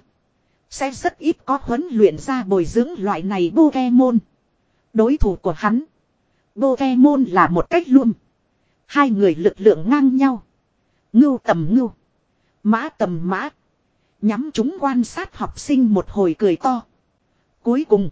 Sẽ rất ít có huấn luyện ra bồi dưỡng loại này Pokemon. Đối thủ của hắn Pokemon là một cách luôn. Hai người lực lượng ngang nhau. Ngưu tầm ngưu, mã tầm mã. Nhắm chúng quan sát học sinh một hồi cười to. Cuối cùng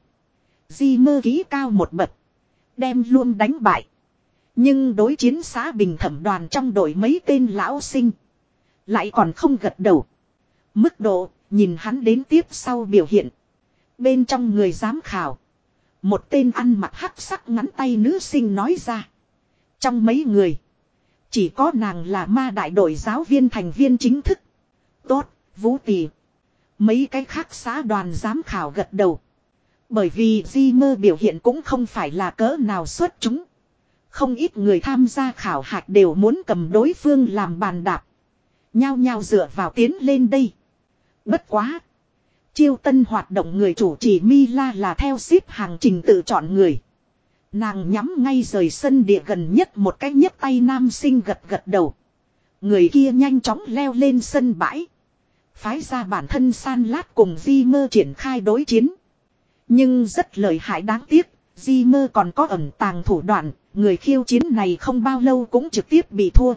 di mơ ký cao một bậc, đem luôn đánh bại. Nhưng đối chiến xã bình thẩm đoàn trong đội mấy tên lão sinh lại còn không gật đầu. Mức độ, nhìn hắn đến tiếp sau biểu hiện. Bên trong người giám khảo, một tên ăn mặc hắc sắc ngắn tay nữ sinh nói ra. Trong mấy người, chỉ có nàng là ma đại đội giáo viên thành viên chính thức. Tốt, Vũ Tỷ. Mấy cái khác xã đoàn giám khảo gật đầu. Bởi vì di mơ biểu hiện cũng không phải là cỡ nào xuất chúng. Không ít người tham gia khảo hạch đều muốn cầm đối phương làm bàn đạp. Nhao nhao dựa vào tiến lên đây. Bất quá. Chiêu tân hoạt động người chủ trì Mila là theo ship hàng trình tự chọn người. Nàng nhắm ngay rời sân địa gần nhất một cái nhấp tay nam sinh gật gật đầu. Người kia nhanh chóng leo lên sân bãi. Phái ra bản thân san lát cùng di mơ triển khai đối chiến. Nhưng rất lợi hại, đáng tiếc, di mơ còn có ẩn tàng thủ đoạn, người khiêu chiến này không bao lâu cũng trực tiếp bị thua.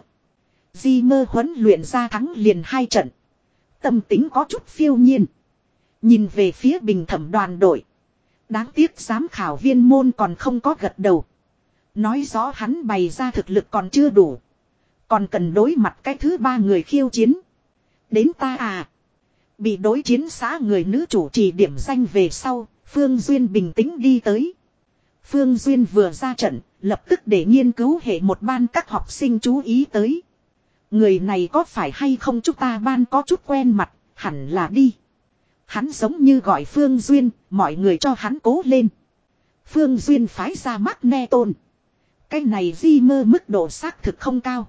Di mơ huấn luyện ra thắng liền hai trận. Tâm tính có chút phiêu nhiên. Nhìn về phía bình thẩm đoàn đội. Đáng tiếc giám khảo viên môn còn không có gật đầu. Nói rõ hắn bày ra thực lực còn chưa đủ. Còn cần đối mặt cái thứ ba người khiêu chiến. Đến ta à. Bị đối chiến xã người nữ chủ trì điểm danh về sau, Phương Duyên bình tĩnh đi tới. Phương Duyên vừa ra trận, lập tức để nghiên cứu hệ một ban các học sinh chú ý tới. Người này có phải hay không chúng ta ban có chút quen mặt, hẳn là đi. Hắn giống như gọi Phương Duyên, mọi người cho hắn cố lên. Phương Duyên phái ra Magneton. Cái này di mơ mức độ xác thực không cao.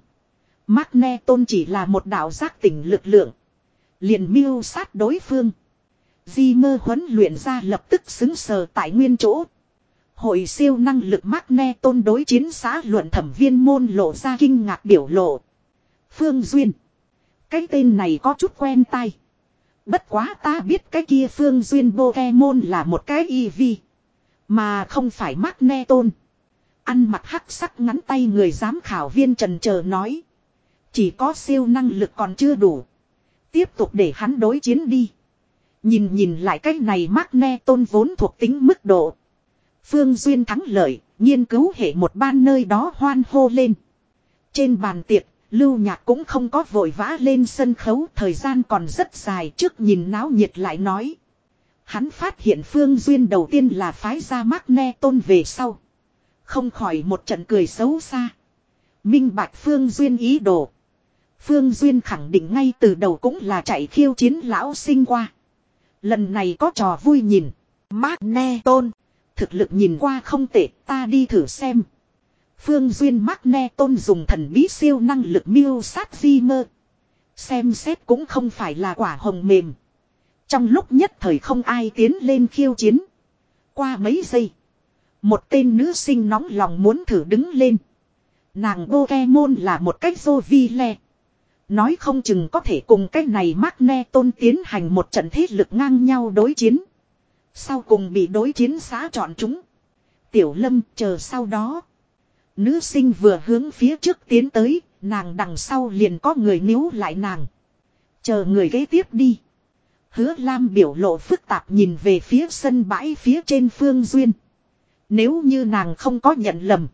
Magneton chỉ là một đạo giác tỉnh lực lượng. Liền mưu sát đối phương. Di mơ huấn luyện ra lập tức xứng sờ tại nguyên chỗ. Hội siêu năng lực Magneton đối chiến xã luận thẩm viên môn lộ ra kinh ngạc biểu lộ. Phương Duyên. Cái tên này có chút quen tai. Bất quá ta biết cái kia Phương Duyên Pokemon là một cái Eevee. Mà không phải Magneton. Ăn mặc hắc sắc ngắn tay người giám khảo viên trần chờ nói. Chỉ có siêu năng lực còn chưa đủ. Tiếp tục để hắn đối chiến đi. Nhìn nhìn lại cái này Magneton vốn thuộc tính mức độ. Phương Duyên thắng lợi, nghiên cứu hệ một ban nơi đó hoan hô lên. Trên bàn tiệc, Lưu Nhạc cũng không có vội vã lên sân khấu, thời gian còn rất dài, trước nhìn náo nhiệt lại nói. Hắn phát hiện Phương Duyên đầu tiên là phái ra Magneton về sau. Không khỏi một trận cười xấu xa. Minh bạch Phương Duyên ý đồ. Phương Duyên khẳng định ngay từ đầu cũng là chạy khiêu chiến lão sinh qua. Lần này có trò vui nhìn. Magneton. Thực lực nhìn qua không tệ, ta đi thử xem. Phương Duyên Magneton dùng thần bí siêu năng lực miêu sát di mơ. Xem xét cũng không phải là quả hồng mềm. Trong lúc nhất thời không ai tiến lên khiêu chiến. Qua mấy giây. Một tên nữ sinh nóng lòng muốn thử đứng lên. Nàng Pokemon là một cách Jovile. Nói không chừng có thể cùng cái này Magneton tiến hành một trận thế lực ngang nhau đối chiến. Sau cùng bị đối chiến xã chọn chúng. Tiểu Lâm chờ sau đó. Nữ sinh vừa hướng phía trước tiến tới, nàng đằng sau liền có người níu lại nàng. Chờ người kế tiếp đi. Hứa Lam biểu lộ phức tạp nhìn về phía sân bãi phía trên Phương Duyên. Nếu như nàng không có nhận lầm.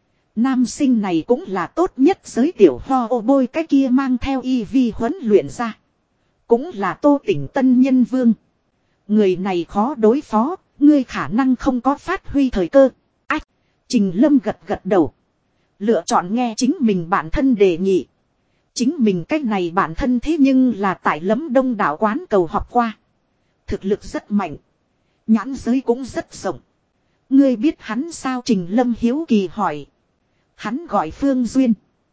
Nam sinh này cũng là tốt nhất giới tiểu ho ô bôi cái kia mang theo y vi huấn luyện ra. Cũng là Tô Tỉnh Tân Nhân Vương. Người này khó đối phó, ngươi khả năng không có phát huy thời cơ. Ách, Trình Lâm gật gật đầu. Lựa chọn nghe chính mình bản thân đề nghị. Chính mình cách này bản thân thế nhưng là tại Lấm Đông đảo quán cầu học qua. Thực lực rất mạnh. Nhãn giới cũng rất rộng. Ngươi biết hắn sao? Trình Lâm hiếu kỳ hỏi. Hắn gọi Phương Duyên.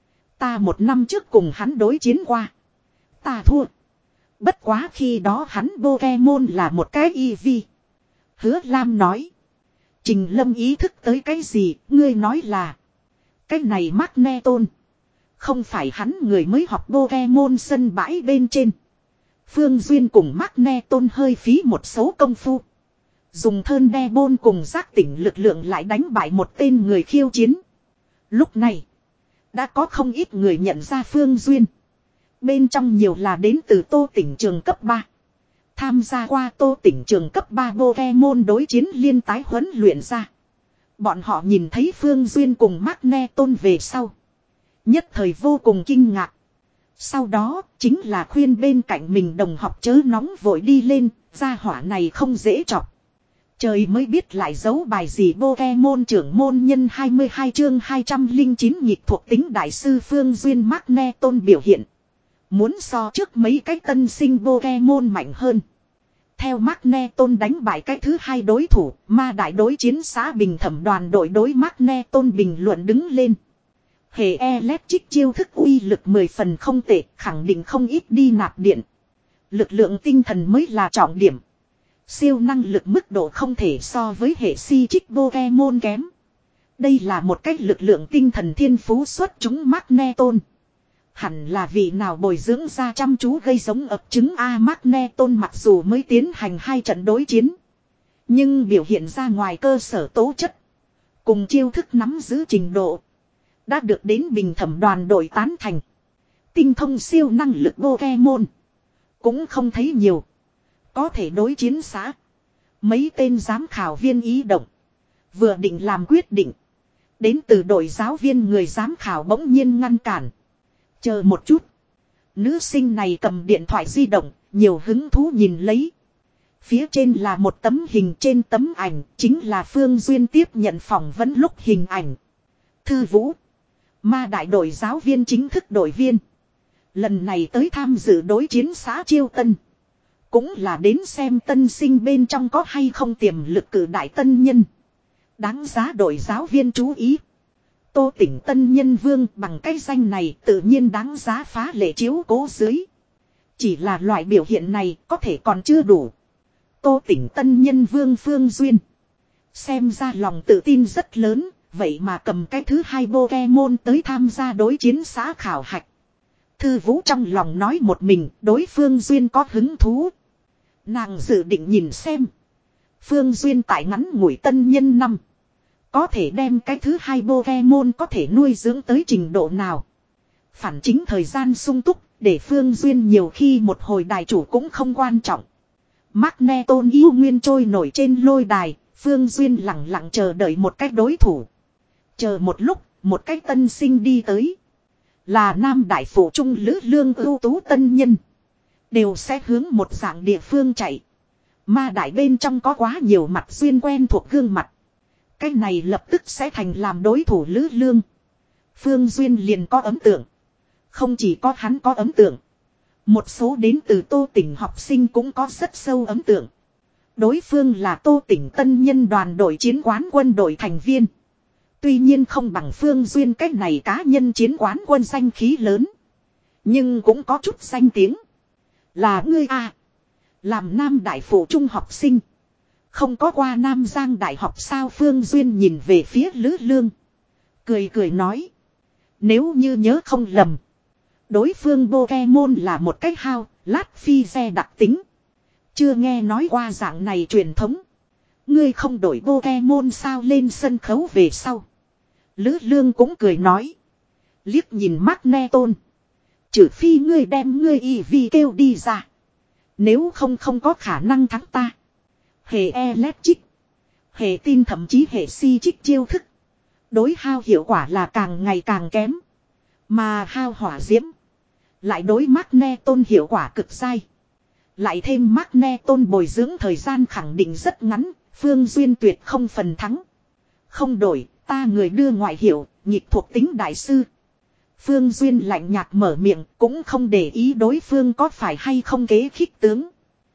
Ta một năm trước cùng hắn đối chiến qua. Ta thua. Bất quá khi đó hắn Pokemon là một cái e vê. Hứa Lam nói. Trình Lâm ý thức tới cái gì? Ngươi nói là. Cái này Magneton. Không phải hắn người mới học Pokemon sân bãi bên trên. Phương Duyên cùng Magneton hơi phí một số công phu. Dùng thơn đe bôn cùng giác tỉnh lực lượng lại đánh bại một tên người khiêu chiến. Lúc này. Đã có không ít người nhận ra Phương Duyên. Bên trong nhiều là đến từ Tô Tỉnh trường cấp ba. Tham gia qua Tô Tỉnh trường cấp ba Pokemon đối chiến liên tái huấn luyện ra. Bọn họ nhìn thấy Phương Duyên cùng Magneton về sau. Nhất thời vô cùng kinh ngạc. Sau đó chính là khuyên bên cạnh mình đồng học chớ nóng vội đi lên. Gia hỏa này không dễ chọc. Trời mới biết lại giấu bài gì. Pokemon trưởng môn nhân hai mươi hai chương hai trăm lẻ chín nhịp thuộc tính đại sư Phương Duyên Magneton biểu hiện. Muốn so trước mấy cái tân sinh Pokemon mạnh hơn. Theo Magneton đánh bại cái thứ hai đối thủ, ma đại đối chiến xã bình thẩm đoàn đội đối Magneton bình luận đứng lên. Hệ electric chiêu thức uy lực mười phần không tệ, khẳng định không ít đi nạp điện. Lực lượng tinh thần mới là trọng điểm. Siêu năng lực mức độ không thể so với hệ si trích Pokemon kém. Đây là một cách lực lượng tinh thần thiên phú xuất chúng Magneton. Hẳn là vị nào bồi dưỡng ra chăm chú gây giống ập trứng A. Magneton mặc dù mới tiến hành hai trận đối chiến. Nhưng biểu hiện ra ngoài cơ sở tố chất. Cùng chiêu thức nắm giữ trình độ. Đã được đến bình thẩm đoàn đội tán thành. Tinh thông siêu năng lực Pokemon. Cũng không thấy nhiều. Có thể đối chiến xã. Mấy tên giám khảo viên ý động. Vừa định làm quyết định. Đến từ đội giáo viên người giám khảo bỗng nhiên ngăn cản. Chờ một chút. Nữ sinh này cầm điện thoại di động, nhiều hứng thú nhìn lấy. Phía trên là một tấm hình, trên tấm ảnh, chính là Phương Duyên tiếp nhận phỏng vấn lúc hình ảnh. Thư Vũ. Ma đại đội giáo viên chính thức đội viên. Lần này tới tham dự đối chiến xã Chiêu Tân. Cũng là đến xem tân sinh bên trong có hay không tiềm lực cử đại tân nhân. Đáng giá đội giáo viên chú ý. Tô Tỉnh Tân Nhân Vương bằng cái danh này tự nhiên đáng giá phá lệ chiếu cố dưới. Chỉ là loại biểu hiện này có thể còn chưa đủ. Tô Tỉnh Tân Nhân Vương Phương Duyên. Xem ra lòng tự tin rất lớn, vậy mà cầm cái thứ hai Pokemon tới tham gia đối chiến xã khảo hạch. Thư Vũ trong lòng nói một mình, đối Phương Duyên có hứng thú. Nàng dự định nhìn xem. Phương Duyên tại ngắn ngủi tân nhân năm. Có thể đem cái thứ hai Pokemon có thể nuôi dưỡng tới trình độ nào. Phản chính thời gian sung túc, để Phương Duyên nhiều khi một hồi đài chủ cũng không quan trọng. Magneton yêu nguyên trôi nổi trên lôi đài, Phương Duyên lặng lặng chờ đợi một cách đối thủ. Chờ một lúc, một cách tân sinh đi tới. Là nam đại phụ trung lữ lương ưu tú tân nhân. Đều sẽ hướng một dạng địa phương chạy. Ma đại bên trong có quá nhiều mặt duyên quen thuộc gương mặt. Cái này lập tức sẽ thành làm đối thủ lữ lương. Phương Duyên liền có ấn tượng. Không chỉ có hắn có ấn tượng. Một số đến từ Tô Tỉnh học sinh cũng có rất sâu ấn tượng. Đối phương là Tô Tỉnh tân nhân đoàn đội chiến quán quân đội thành viên. Tuy nhiên không bằng Phương Duyên cách này cá nhân chiến quán quân danh khí lớn. Nhưng cũng có chút danh tiếng. Là ngươi à. Làm nam đại phụ trung học sinh. Không có qua Nam Giang đại học sao? Phương Duyên nhìn về phía Lữ Lương. Cười cười nói. Nếu như nhớ không lầm. Đối phương Pokemon là một cái hao, lát phi xe đặc tính. Chưa nghe nói qua dạng này truyền thống. Ngươi không đổi Pokemon sao? Lên sân khấu về sau. Lữ Lương cũng cười nói. Liếc nhìn Magneton. Trừ phi ngươi đem ngươi y vi kêu đi ra. Nếu không không có khả năng thắng ta. Hệ electric. Hệ tin thậm chí hệ si trích chiêu thức. Đối hao hiệu quả là càng ngày càng kém. Mà hao hỏa diễm. Lại đối Magneton hiệu quả cực dai. Lại thêm Magneton bồi dưỡng thời gian khẳng định rất ngắn. Phương Duyên tuyệt không phần thắng. Không đổi, ta người đưa ngoại hiệu, nhịp thuộc tính đại sư. Phương Duyên lạnh nhạt mở miệng, cũng không để ý đối phương có phải hay không kế khích tướng.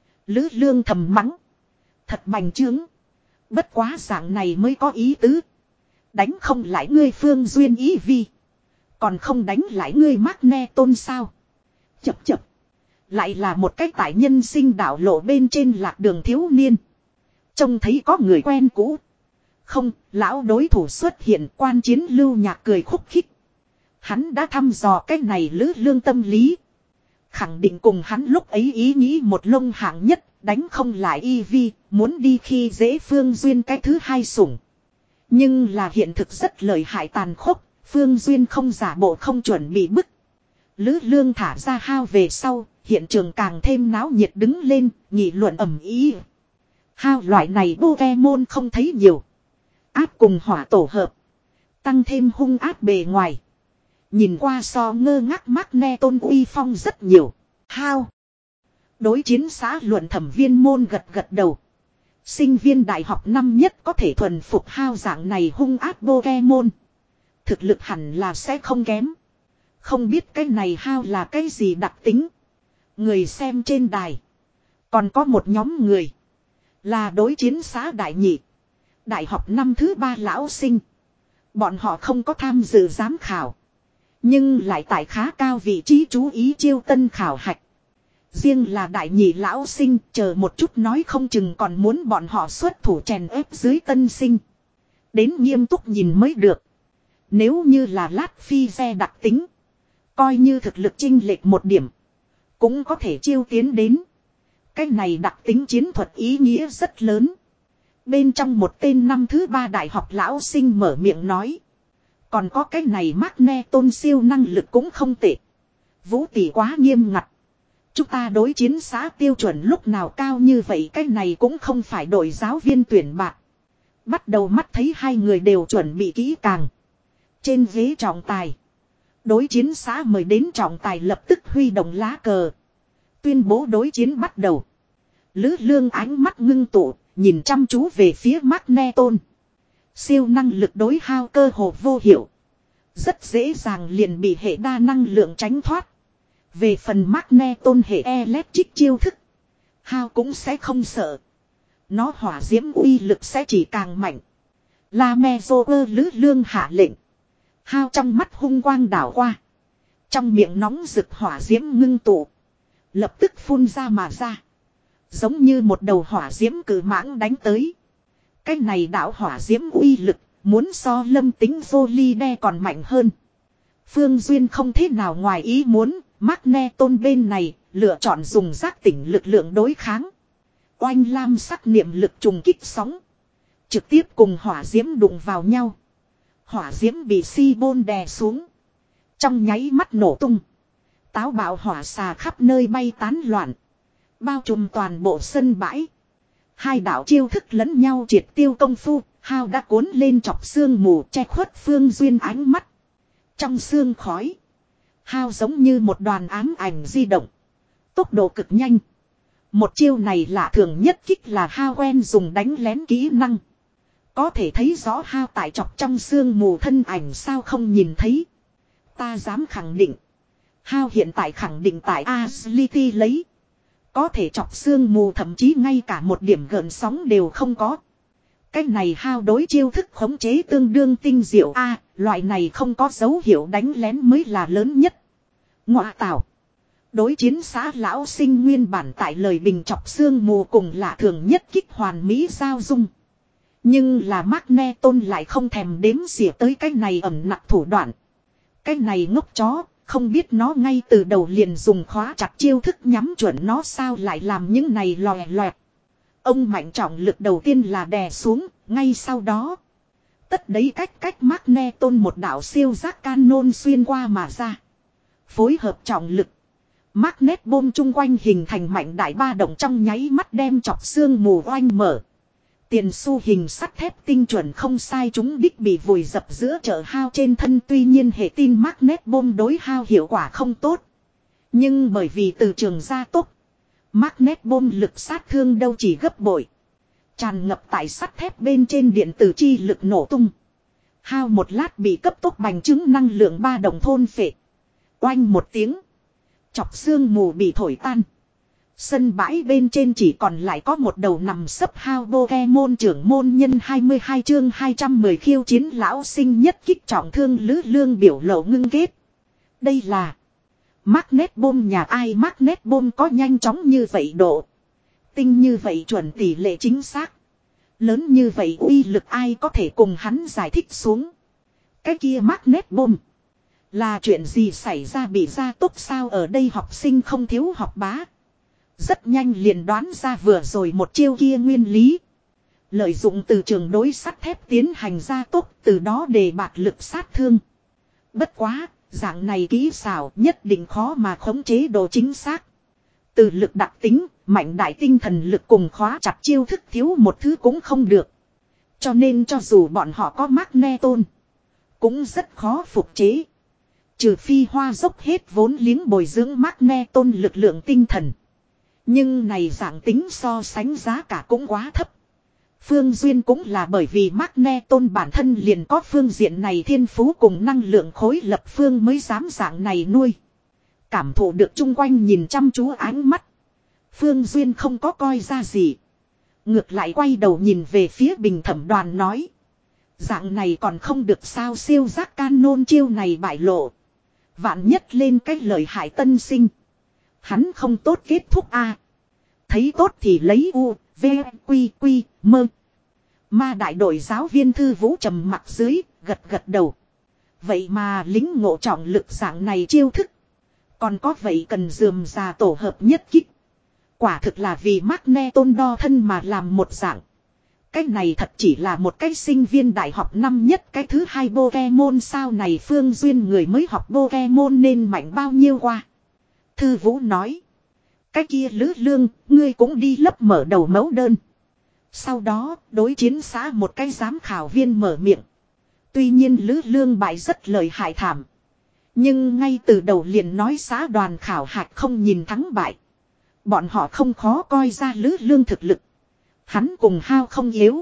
Lữ Lương thầm mắng. Thật bành trướng. Bất quá dạng này mới có ý tứ. Đánh không lại ngươi Phương Duyên ý vi. Còn không đánh lại ngươi Magneton sao? Chập chập. Lại là một cách tại nhân sinh đảo lộ bên trên lạc đường thiếu niên. Trông thấy có người quen cũ. Không, lão đối thủ xuất hiện, Quan Chiến Lưu Nhạc cười khúc khích. Hắn đã thăm dò cái này Lữ Lương tâm lý. Khẳng định cùng hắn lúc ấy ý nghĩ một lông hạng nhất, đánh không lại y vi, muốn đi khi dễ Phương Duyên cái thứ hai sủng. Nhưng là hiện thực rất lợi hại tàn khốc, Phương Duyên không giả bộ không chuẩn bị bức. Lữ Lương thả ra hao về sau, hiện trường càng thêm náo nhiệt đứng lên, nghị luận ầm ĩ. Hao loại này Pokemon không thấy nhiều. Áp cùng hỏa tổ hợp. Tăng thêm hung áp bề ngoài. Nhìn qua so ngơ ngác Magneton uy phong rất nhiều. Hao. Đối chiến xã luận thẩm viên môn gật gật đầu. Sinh viên đại học năm nhất có thể thuần phục hao dạng này hung áp Pokemon. Thực lực hẳn là sẽ không kém. Không biết cái này hao là cái gì đặc tính. Người xem trên đài. Còn có một nhóm người. Là đối chiến xã đại nhị. Đại học năm thứ ba lão sinh. Bọn họ không có tham dự giám khảo. Nhưng lại tại khá cao vị trí chú ý chiêu tân khảo hạch. Riêng là đại nhị lão sinh chờ một chút nói không chừng còn muốn bọn họ xuất thủ chèn ép dưới tân sinh. Đến nghiêm túc nhìn mới được. Nếu như là lát phi xe đặc tính. Coi như thực lực chênh lệch một điểm. Cũng có thể chiêu tiến đến. Cái này đặc tính chiến thuật ý nghĩa rất lớn. Bên trong một tên năm thứ ba đại học lão sinh mở miệng nói. Còn có cái này Magneton siêu năng lực cũng không tệ. Vũ tỷ quá nghiêm ngặt. Chúng ta đối chiến xã tiêu chuẩn lúc nào cao như vậy, cái này cũng không phải đội giáo viên tuyển bạc. Bắt đầu mắt thấy hai người đều chuẩn bị kỹ càng. Trên ghế trọng tài. Đối chiến xã mời đến trọng tài lập tức huy động lá cờ. Tuyên bố đối chiến bắt đầu. Lữ Lương ánh mắt ngưng tụ, nhìn chăm chú về phía Magneton. Siêu năng lực đối hao cơ hồ vô hiệu. Rất dễ dàng liền bị hệ đa năng lượng tránh thoát. Về phần Magneton hệ electric chiêu thức. Hao cũng sẽ không sợ. Nó hỏa diễm uy lực sẽ chỉ càng mạnh. La Mezoơ Lữ Lương hạ lệnh. Hao trong mắt hung quang đảo qua. Trong miệng nóng rực hỏa diễm ngưng tụ. Lập tức phun ra mà ra. Giống như một đầu hỏa diễm cử mãng đánh tới. Cái này đạo hỏa diễm uy lực. Muốn so lâm tính Jolide còn mạnh hơn. Phương Duyên không thế nào ngoài ý muốn. Magneton bên này lựa chọn dùng giác tỉnh lực lượng đối kháng. Oanh lam sắc niệm lực trùng kích sóng. Trực tiếp cùng hỏa diễm đụng vào nhau. Hỏa diễm bị si bôn đè xuống. Trong nháy mắt nổ tung. Táo bạo hỏa xà khắp nơi bay tán loạn. Bao trùm toàn bộ sân bãi. Hai đạo chiêu thức lẫn nhau triệt tiêu công phu. Hao đã cuốn lên chọc xương mù che khuất Phương Duyên ánh mắt. Trong xương khói. Hao giống như một đoàn ám ảnh di động. Tốc độ cực nhanh. Một chiêu này lạ thường nhất kích là Hao quen dùng đánh lén kỹ năng. Có thể thấy rõ Hao tại chọc trong xương mù thân ảnh sao không nhìn thấy. Ta dám khẳng định. Hao hiện tại khẳng định tại Aslity lấy. Có thể chọc xương mù thậm chí ngay cả một điểm gợn sóng đều không có. Cái này hao đối chiêu thức khống chế tương đương tinh diệu a, loại này không có dấu hiệu đánh lén mới là lớn nhất. Ngọa tảo. Đối chiến xã lão sinh nguyên bản tại lời bình chọc xương mù cùng lạ thường nhất kích hoàn mỹ giao dung. Nhưng là Magneton lại không thèm đếm xỉa tới cái này ẩm nặng thủ đoạn. Cái này ngốc chó, không biết nó ngay từ đầu liền dùng khóa chặt chiêu thức nhắm chuẩn nó sao lại làm những này lòe loẹt. Ông mạnh trọng lực đầu tiên là đè xuống, ngay sau đó. Tất đấy cách cách Magneton một đạo siêu giác canon xuyên qua mà ra. Phối hợp trọng lực. Magnet bom chung quanh hình thành mạnh đại ba động trong nháy mắt đem chọc xương mù oanh mở. Tiền xu hình sắt thép tinh chuẩn không sai chúng đích bị vùi dập giữa chợ hao trên thân, tuy nhiên hệ tin Magnet bom đối hao hiệu quả không tốt. Nhưng bởi vì từ trường gia tốc, Magnet bom lực sát thương đâu chỉ gấp bội. Tràn ngập tại sắt thép bên trên điện tử chi lực nổ tung. Hao một lát bị cấp tốc bành trướng năng lượng ba động thôn phệ. Oanh một tiếng. Chọc xương mù bị thổi tan. Sân bãi bên trên chỉ còn lại có một đầu nằm sấp hao Pokemon trưởng môn nhân hai mươi hai chương hai trăm mười khiêu chiến lão sinh nhất kích trọng thương Lữ Lương biểu lộ ngưng kết. Đây là Magnet bom nhà ai Magnet bom có nhanh chóng như vậy độ. Tinh như vậy chuẩn tỷ lệ chính xác. Lớn như vậy uy lực ai có thể cùng hắn giải thích xuống. Cái kia Magnet bom. Là chuyện gì xảy ra bị gia tốc sao ở đây học sinh không thiếu học bá. Rất nhanh liền đoán ra vừa rồi một chiêu kia nguyên lý. Lợi dụng từ trường đối sắt thép tiến hành gia tốc từ đó đề bạt lực sát thương. Bất quá, dạng này kỹ xảo nhất định khó mà khống chế độ chính xác. Từ lực đặc tính, mạnh đại tinh thần lực cùng khóa chặt chiêu thức thiếu một thứ cũng không được. Cho nên cho dù bọn họ có Magneton, cũng rất khó phục chế. Trừ phi hoa dốc hết vốn liếng bồi dưỡng Magneton lực lượng tinh thần. Nhưng này dạng tính so sánh giá cả cũng quá thấp. Phương Duyên cũng là bởi vì Magneton bản thân liền có phương diện này thiên phú cùng năng lượng khối lập phương mới dám dạng này nuôi. Cảm thụ được chung quanh nhìn chăm chú ánh mắt. Phương Duyên không có coi ra gì. Ngược lại quay đầu nhìn về phía bình thẩm đoàn nói. Dạng này còn không được sao siêu giác canon chiêu này bại lộ. Vạn nhất lên cách lợi hại tân sinh. Hắn không tốt kết thúc a. Thấy tốt thì lấy u, v, quy, quy, mơ. Ma đại đội giáo viên thư vũ trầm mặt dưới, gật gật đầu. Vậy mà lính ngộ trọng lực dạng này chiêu thức. Còn có vậy cần dườm già tổ hợp nhất kích. Quả thực là vì Magneton đo thân mà làm một dạng. Cái này thật chỉ là một cái sinh viên đại học năm nhất cái thứ hai Pokemon sao này Phương Duyên người mới học Pokemon nên mạnh bao nhiêu qua. Thư Vũ nói. Cái kia Lữ Lương, ngươi cũng đi lấp mở đầu mẫu đơn. Sau đó, đối chiến xã một cái giám khảo viên mở miệng. Tuy nhiên Lữ Lương bại rất lợi hại thảm. Nhưng ngay từ đầu liền nói xã đoàn khảo hạch không nhìn thắng bại. Bọn họ không khó coi ra Lữ Lương thực lực. Hắn cùng hao không yếu.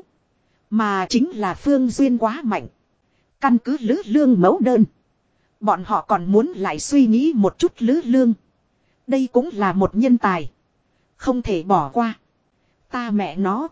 Mà chính là Phương Duyên quá mạnh. Căn cứ Lữ Lương mẫu đơn. Bọn họ còn muốn lại suy nghĩ một chút Lữ Lương. Đây cũng là một nhân tài. Không thể bỏ qua. Ta mẹ nó.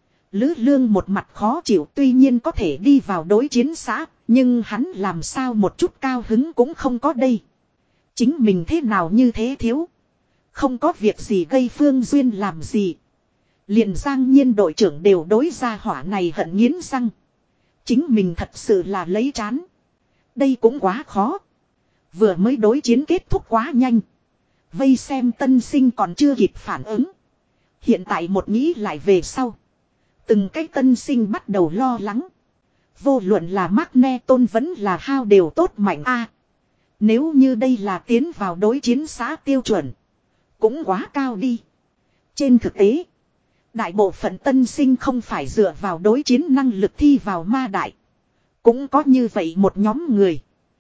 Lữ Lương một mặt khó chịu tuy nhiên có thể đi vào đối chiến xã. Nhưng hắn làm sao một chút cao hứng cũng không có đây. Chính mình thế nào như thế thiếu. Không có việc gì gây Phương Duyên làm gì. Liền Giang Nhiên đội trưởng đều đối ra hỏa này hận nghiến răng. Chính mình thật sự là lấy chán. Đây cũng quá khó. Vừa mới đối chiến kết thúc quá nhanh. Vây xem tân sinh còn chưa kịp phản ứng. Hiện tại một nghĩ lại về sau. Từng cái tân sinh bắt đầu lo lắng. Vô luận là Magneton vẫn là hao đều tốt mạnh a. Nếu như đây là tiến vào đối chiến xã tiêu chuẩn. Cũng quá cao đi. Trên thực tế. Đại bộ phận tân sinh không phải dựa vào đối chiến năng lực thi vào ma đại. Cũng có như vậy một nhóm người.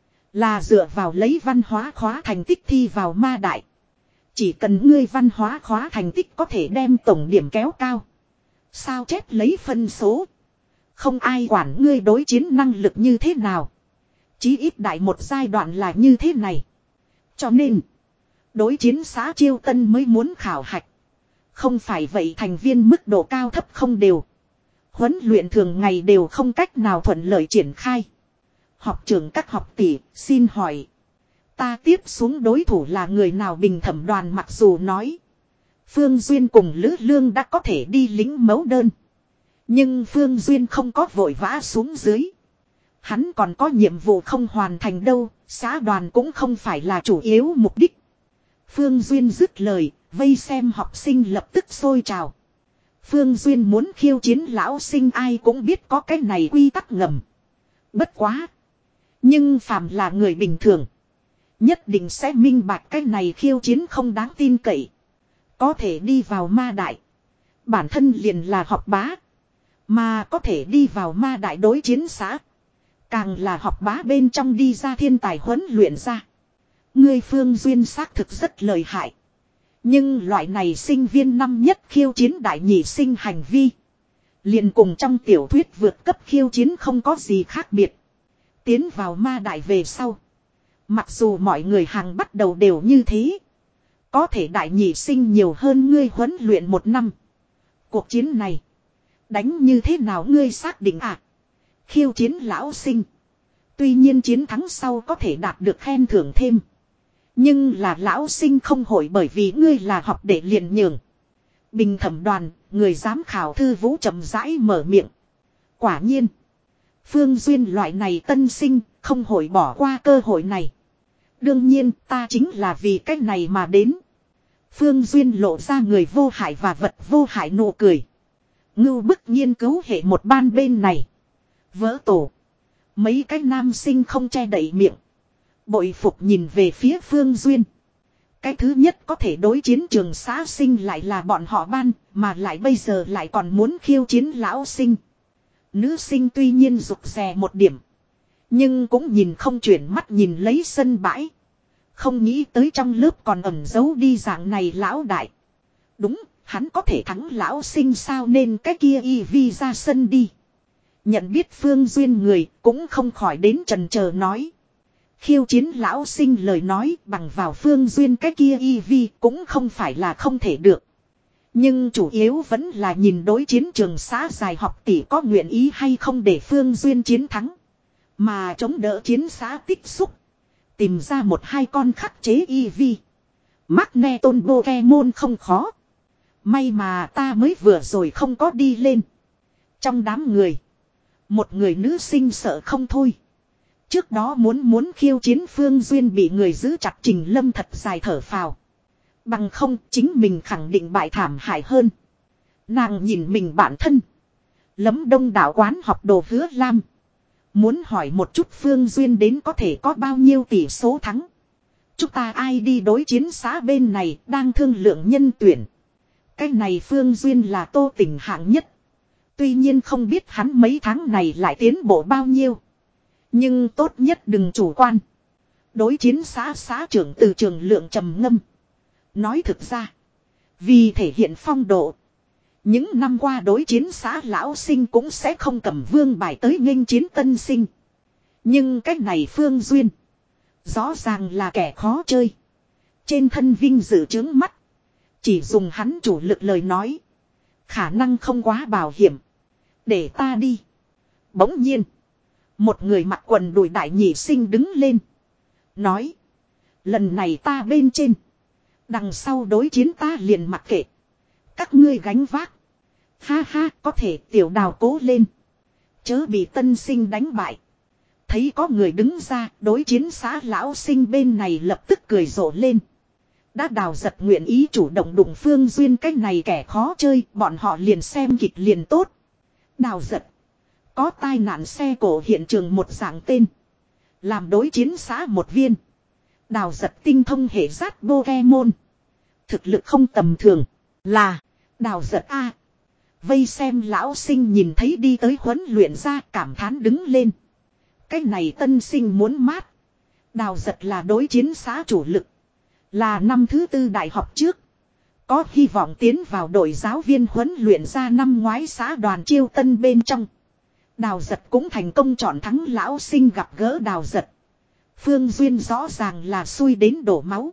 Là dựa vào lấy văn hóa khóa thành tích thi vào ma đại. Chỉ cần ngươi văn hóa khóa thành tích có thể đem tổng điểm kéo cao. Sao chép lấy phân số. Không ai quản ngươi đối chiến năng lực như thế nào. Chí ít đại một giai đoạn là như thế này. Cho nên. Đối chiến xã chiêu tân mới muốn khảo hạch. Không phải vậy thành viên mức độ cao thấp không đều. Huấn luyện thường ngày đều không cách nào thuận lợi triển khai. Học trưởng các học tỷ, xin hỏi. Ta tiếp xuống đối thủ là người nào? Bình thẩm đoàn mặc dù nói. Phương Duyên cùng Lữ Lương đã có thể đi lính mấu đơn. Nhưng Phương Duyên không có vội vã xuống dưới. Hắn còn có nhiệm vụ không hoàn thành đâu, xã đoàn cũng không phải là chủ yếu mục đích. Phương Duyên dứt lời, vây xem học sinh lập tức sôi trào. Phương Duyên muốn khiêu chiến lão sinh, ai cũng biết có cái này quy tắc ngầm. Bất quá. Nhưng phàm là người bình thường. Nhất định sẽ minh bạch cái này khiêu chiến không đáng tin cậy. Có thể đi vào ma đại. Bản thân liền là học bá. Mà có thể đi vào ma đại đối chiến xã. Càng là học bá bên trong đi ra thiên tài huấn luyện ra. Ngươi Phương Duyên xác thực rất lợi hại. Nhưng loại này sinh viên năm nhất khiêu chiến đại nhị sinh hành vi. Liền cùng trong tiểu thuyết vượt cấp khiêu chiến không có gì khác biệt. Tiến vào ma đại về sau. Mặc dù mọi người hàng bắt đầu đều như thế. Có thể đại nhị sinh nhiều hơn ngươi huấn luyện một năm. Cuộc chiến này. Đánh như thế nào ngươi xác định à? Khiêu chiến lão sinh. Tuy nhiên chiến thắng sau có thể đạt được khen thưởng thêm. Nhưng là lão sinh không hội bởi vì ngươi là học để liền nhường. Bình thẩm đoàn, người giám khảo Thư Vũ chậm rãi mở miệng. Quả nhiên. Phương Duyên loại này tân sinh, không hội bỏ qua cơ hội này. Đương nhiên ta chính là vì cách này mà đến. Phương Duyên lộ ra người vô hại và vật vô hại nụ cười. Ngưu bức nghiên cứu hệ một ban bên này. Vỡ tổ. Mấy cái nam sinh không che đậy miệng. Bội phục nhìn về phía Phương Duyên. Cái thứ nhất có thể đối chiến trường xã sinh lại là bọn họ ban, mà lại bây giờ lại còn muốn khiêu chiến lão sinh. Nữ sinh tuy nhiên rụt rè một điểm. Nhưng cũng nhìn không chuyển mắt nhìn lấy sân bãi. Không nghĩ tới trong lớp còn ẩn giấu đi dạng này lão đại. Đúng, hắn có thể thắng lão sinh sao, nên cái kia y vi ra sân đi. Nhận biết Phương Duyên người cũng không khỏi đến trần chờ nói. Khiêu chiến lão sinh lời nói bằng vào Phương Duyên cái kia y vi cũng không phải là không thể được. Nhưng chủ yếu vẫn là nhìn đối chiến trường xã dài học tỷ có nguyện ý hay không để Phương Duyên chiến thắng. Mà chống đỡ chiến xã tích xúc. Tìm ra một hai con khắc chế y vi. Magneton Pokemon không khó. May mà ta mới vừa rồi không có đi lên. Trong đám người. Một người nữ sinh sợ không thôi. Trước đó muốn muốn khiêu chiến Phương Duyên bị người giữ chặt Trình Lâm thật dài thở phào. Bằng không chính mình khẳng định bại thảm hại hơn. Nàng nhìn mình bản thân. Lấm đông đảo quán học đồ Hứa Lam. Muốn hỏi một chút Phương Duyên đến có thể có bao nhiêu tỷ số thắng. Chúng ta ai đi đối chiến xã bên này đang thương lượng nhân tuyển. Cái này Phương Duyên là Tô Tỉnh hạng nhất. Tuy nhiên không biết hắn mấy tháng này lại tiến bộ bao nhiêu. Nhưng tốt nhất đừng chủ quan. Đối chiến xã xã trưởng từ trường lượng trầm ngâm. Nói thực ra. Vì thể hiện phong độ. Những năm qua đối chiến xã lão sinh cũng sẽ không cầm vương bài tới nghênh chiến tân sinh. Nhưng cách này Phương Duyên. Rõ ràng là kẻ khó chơi. Trên thân vinh dự trướng mắt. Chỉ dùng hắn chủ lực lời nói. Khả năng không quá bảo hiểm. Để ta đi. Bỗng nhiên. Một người mặc quần đùi đại nhị sinh đứng lên. Nói. Lần này ta bên trên. Đằng sau đối chiến ta liền mặc kệ. Các ngươi gánh vác. Ha ha, có thể tiểu đào cố lên. Chớ bị tân sinh đánh bại. Thấy có người đứng ra, đối chiến xã lão sinh bên này lập tức cười rộ lên. Đã đào giật nguyện ý chủ động đụng Phương Duyên cái này kẻ khó chơi, bọn họ liền xem kịch liền tốt. Đào giật. Có tai nạn xe cổ hiện trường một dạng tên. Làm đối chiến xã một viên. Đào giật tinh thông hệ giác Pokemon. Thực lực không tầm thường. Là. Đào giật A. Vây xem lão sinh nhìn thấy đi tới huấn luyện ra cảm thán đứng lên. Cái này tân sinh muốn mát. Đào giật là đối chiến xã chủ lực. Là năm thứ tư đại học trước. Có hy vọng tiến vào đội giáo viên huấn luyện ra năm ngoái xã đoàn chiêu tân bên trong. Đào giật cũng thành công chọn thắng lão sinh gặp gỡ đào giật. Phương Duyên rõ ràng là xui đến đổ máu.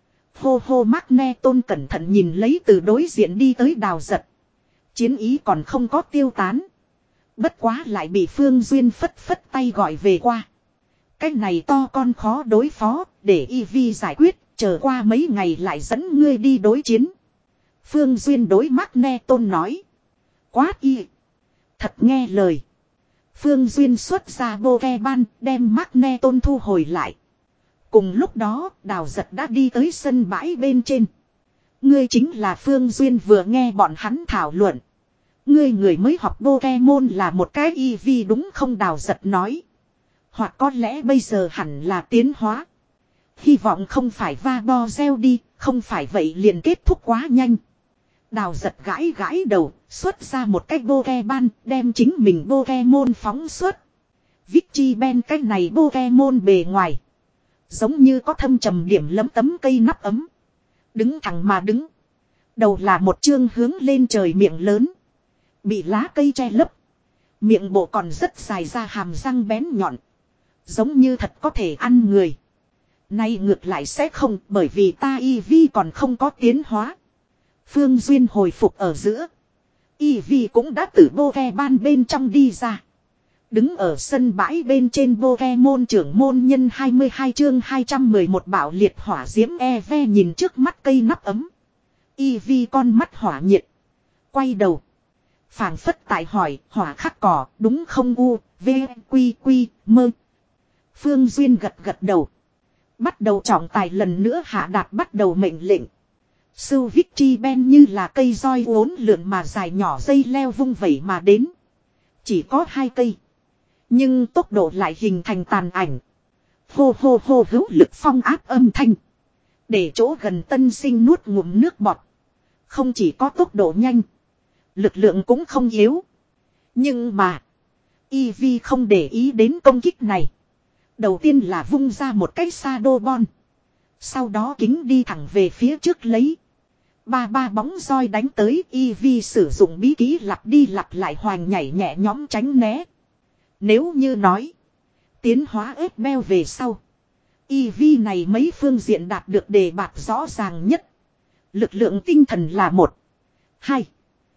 Hô hô Magneton cẩn thận nhìn lấy từ đối diện đi tới đào giật. Chiến ý còn không có tiêu tán. Bất quá lại bị Phương Duyên phất phất tay gọi về qua. Cái này to con khó đối phó, để Y Vi giải quyết, chờ qua mấy ngày lại dẫn ngươi đi đối chiến. Phương Duyên đối Magneton nói. Quát y. Thật nghe lời. Phương Duyên xuất ra Pokemon đem Magneton thu hồi lại. Cùng lúc đó, Đào Giật đã đi tới sân bãi bên trên. Ngươi chính là Phương Duyên vừa nghe bọn hắn thảo luận. Ngươi người mới học Pokemon là một cái y vi đúng không? Đào Giật nói. Hoặc có lẽ bây giờ hẳn là tiến hóa. Hy vọng không phải va bo gieo đi, không phải vậy liền kết thúc quá nhanh. Đào Giật gãi gãi đầu, xuất ra một cái Pokemon, đem chính mình Pokemon phóng xuất. Vichy Ben cái này Pokemon bề ngoài. Giống như có thâm trầm điểm lấm tấm cây nắp ấm. Đứng thẳng mà đứng. Đầu là một chương hướng lên trời miệng lớn. Bị lá cây che lấp. Miệng bộ còn rất dài ra hàm răng bén nhọn. Giống như thật có thể ăn người. Nay ngược lại sẽ không, bởi vì ta Eevee còn không có tiến hóa. Phương Duyên hồi phục ở giữa. Eevee cũng đã từ Pokemon bên trong đi ra. Đứng ở sân bãi bên trên Pokemon trưởng môn nhân hai mươi hai chương hai trăm mười một bạo liệt hỏa diễm Eve nhìn trước mắt cây nắp ấm. Eevee con mắt hỏa nhiệt. Quay đầu. Phảng phất tại hỏi, hỏa khắc cỏ, đúng không? U, V, Quy, Quy, Mơ. Phương Duyên gật gật đầu. Bắt đầu trọng tài lần nữa hạ đạt bắt đầu mệnh lệnh. Sưu Vichy Ben như là cây roi uốn lượn mà dài nhỏ dây leo vung vẩy mà đến. Chỉ có hai cây. Nhưng tốc độ lại hình thành tàn ảnh. Hô hô hô hữu lực phong áp âm thanh. Để chỗ gần tân sinh nuốt ngụm nước bọt. Không chỉ có tốc độ nhanh. Lực lượng cũng không yếu. Nhưng mà. Eevee không để ý đến công kích này. Đầu tiên là vung ra một cái Shadow Ball. Sau đó kính đi thẳng về phía trước lấy. Ba ba bóng roi đánh tới. Eevee sử dụng bí kỹ lặp đi lặp lại hoành nhảy nhẹ nhõm tránh né. Nếu như nói. Tiến hóa ếp beo về sau. Eevee này mấy phương diện đạt được đề bạt rõ ràng nhất. Lực lượng tinh thần là một. Hai.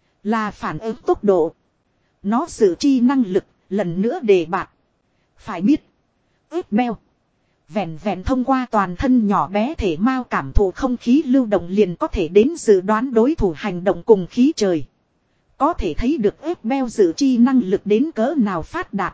Là phản ứng tốc độ. Nó dự chi năng lực. Lần nữa đề bạt. Phải biết. Ếp beo. Vẹn vẹn thông qua toàn thân nhỏ bé thể mao cảm thụ không khí lưu động liền có thể đến dự đoán đối thủ hành động cùng khí trời. Có thể thấy được ếp beo dự chi năng lực đến cỡ nào phát đạt.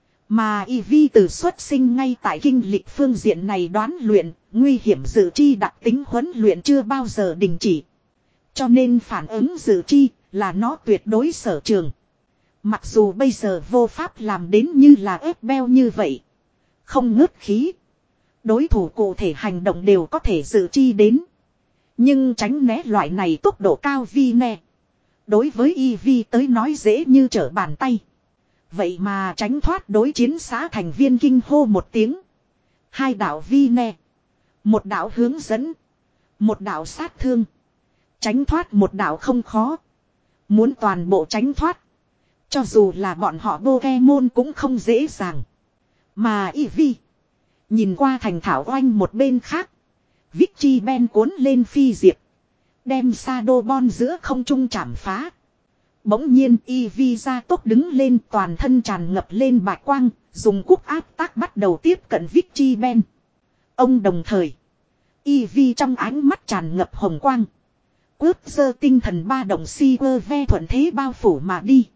Mà Eevee từ xuất sinh ngay tại kinh lịch phương diện này đoán luyện, nguy hiểm dự chi đặc tính huấn luyện chưa bao giờ đình chỉ. Cho nên phản ứng dự chi là nó tuyệt đối sở trường. Mặc dù bây giờ vô pháp làm đến như là ếp beo như vậy. Không ngớt khí. Đối thủ cụ thể hành động đều có thể dự chi đến. Nhưng tránh né loại này tốc độ cao vi nè. Đối với Eevee tới nói dễ như trở bàn tay. Vậy mà tránh thoát đối chiến xã thành viên kinh hô một tiếng. Hai đạo vi nè. Một đạo hướng dẫn. Một đạo sát thương. Tránh thoát một đạo không khó. Muốn toàn bộ tránh thoát. Cho dù là bọn họ Pokemon cũng không dễ dàng. Mà Eevee. Nhìn qua thành thảo oanh một bên khác. Vichy Ben cuốn lên phi diệp. Đem Shadow Ball giữa không trung chảm phá. Bỗng nhiên Eevee ra tốc đứng lên toàn thân tràn ngập lên bạch quang. Dùng quốc áp tác bắt đầu tiếp cận Vichy Ben. Ông đồng thời. Eevee trong ánh mắt tràn ngập hồng quang. Quớt sơ tinh thần ba động si quơ ve thuận thế bao phủ mà đi.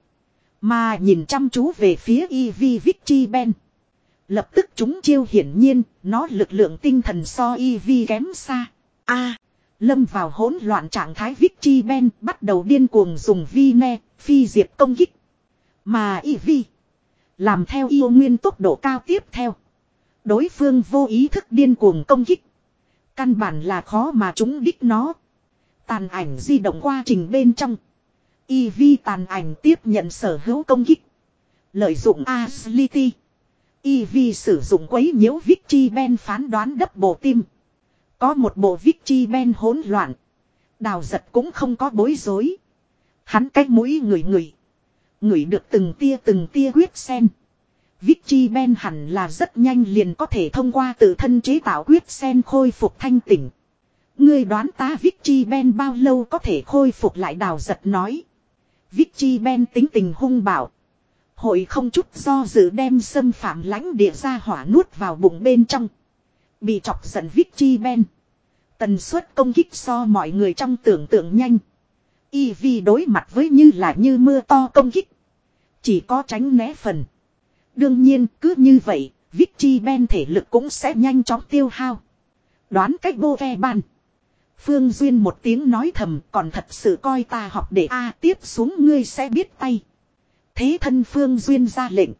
Mà nhìn chăm chú về phía Eevee Vichy Ben. Lập tức chúng chiêu hiển nhiên, nó lực lượng tinh thần so Eevee kém xa. A, lâm vào hỗn loạn trạng thái Vichy Ben bắt đầu điên cuồng dùng vi ne, phi diệt công kích. Mà Eevee, làm theo yêu nguyên tốc độ cao tiếp theo. Đối phương vô ý thức điên cuồng công kích. Căn bản là khó mà chúng đích nó. Tàn ảnh di động quá trình bên trong. Eevee tàn ảnh tiếp nhận sở hữu công kích. Lợi dụng Agility. Eevee sử dụng quấy nhiễu Vichy Ben phán đoán đắp bộ tim. Có một bộ Vichy Ben hỗn loạn. Đào Giật cũng không có bối rối. Hắn cách mũi ngửi ngửi. Ngửi được từng tia từng tia huyết sen. Vichy Ben hẳn là rất nhanh liền có thể thông qua tự thân chế tạo huyết sen khôi phục thanh tỉnh. Ngươi đoán ta Vichy Ben bao lâu có thể khôi phục lại? Đào Giật nói. Vichy Ben tính tình hung bạo. Hội không chút do dự đem xâm phạm lãnh địa ra hỏa nuốt vào bụng bên trong. Bị chọc giận Vichy Ben. Tần suất công kích so mọi người trong tưởng tượng nhanh. Ivy đối mặt với như là như mưa to công kích. Chỉ có tránh né phần. Đương nhiên cứ như vậy, Vichy Ben thể lực cũng sẽ nhanh chóng tiêu hao. Đoán cách vô ve ban. Phương Duyên một tiếng nói thầm còn thật sự coi ta học để A tiếp xuống ngươi sẽ biết tay. Thế thân Phương Duyên ra lệnh.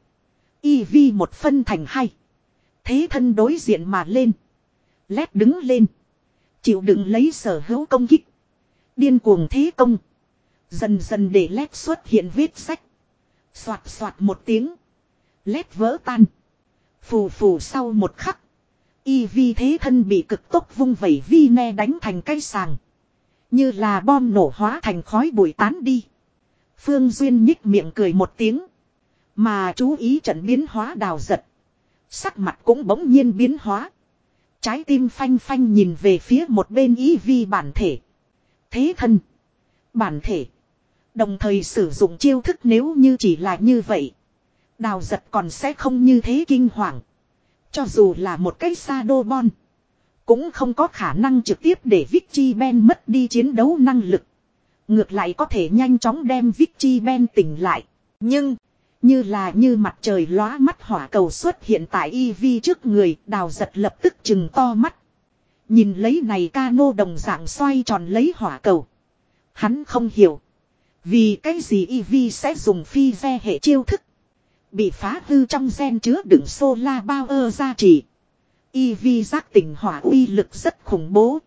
Ivy một phân thành hai. Thế thân đối diện mà lên. Lét đứng lên. Chịu đựng lấy sở hữu công kích. Điên cuồng thế công. Dần dần để lét xuất hiện vết sách. Xoạt xoạt một tiếng. Lét vỡ tan. Phù phù sau một khắc. Ivy thế thân bị cực tốc vung vẩy vi ne đánh thành cây sàng. Như là bom nổ hóa thành khói bụi tán đi. Phương Duyên nhích miệng cười một tiếng. Mà chú ý trận biến hóa đào giật. Sắc mặt cũng bỗng nhiên biến hóa. Trái tim phanh phanh nhìn về phía một bên Ivy bản thể. Thế thân. Bản thể. Đồng thời sử dụng chiêu thức nếu như chỉ là như vậy. Đào giật còn sẽ không như thế kinh hoàng. Cho dù là một cái Shadow Ball. Cũng không có khả năng trực tiếp để Vichy Ben mất đi chiến đấu năng lực. Ngược lại có thể nhanh chóng đem Vichy Ben tỉnh lại. Nhưng, như là như mặt trời lóa mắt hỏa cầu xuất hiện tại Ivy trước người, đào giật lập tức chừng to mắt. Nhìn lấy này cano đồng dạng xoay tròn lấy hỏa cầu. Hắn không hiểu. Vì cái gì Ivy sẽ dùng phi ve hệ chiêu thức. Bị phá hư trong gen chứa đựng solar power gia trì. Ivy giác tỉnh hỏa uy lực rất khủng bố.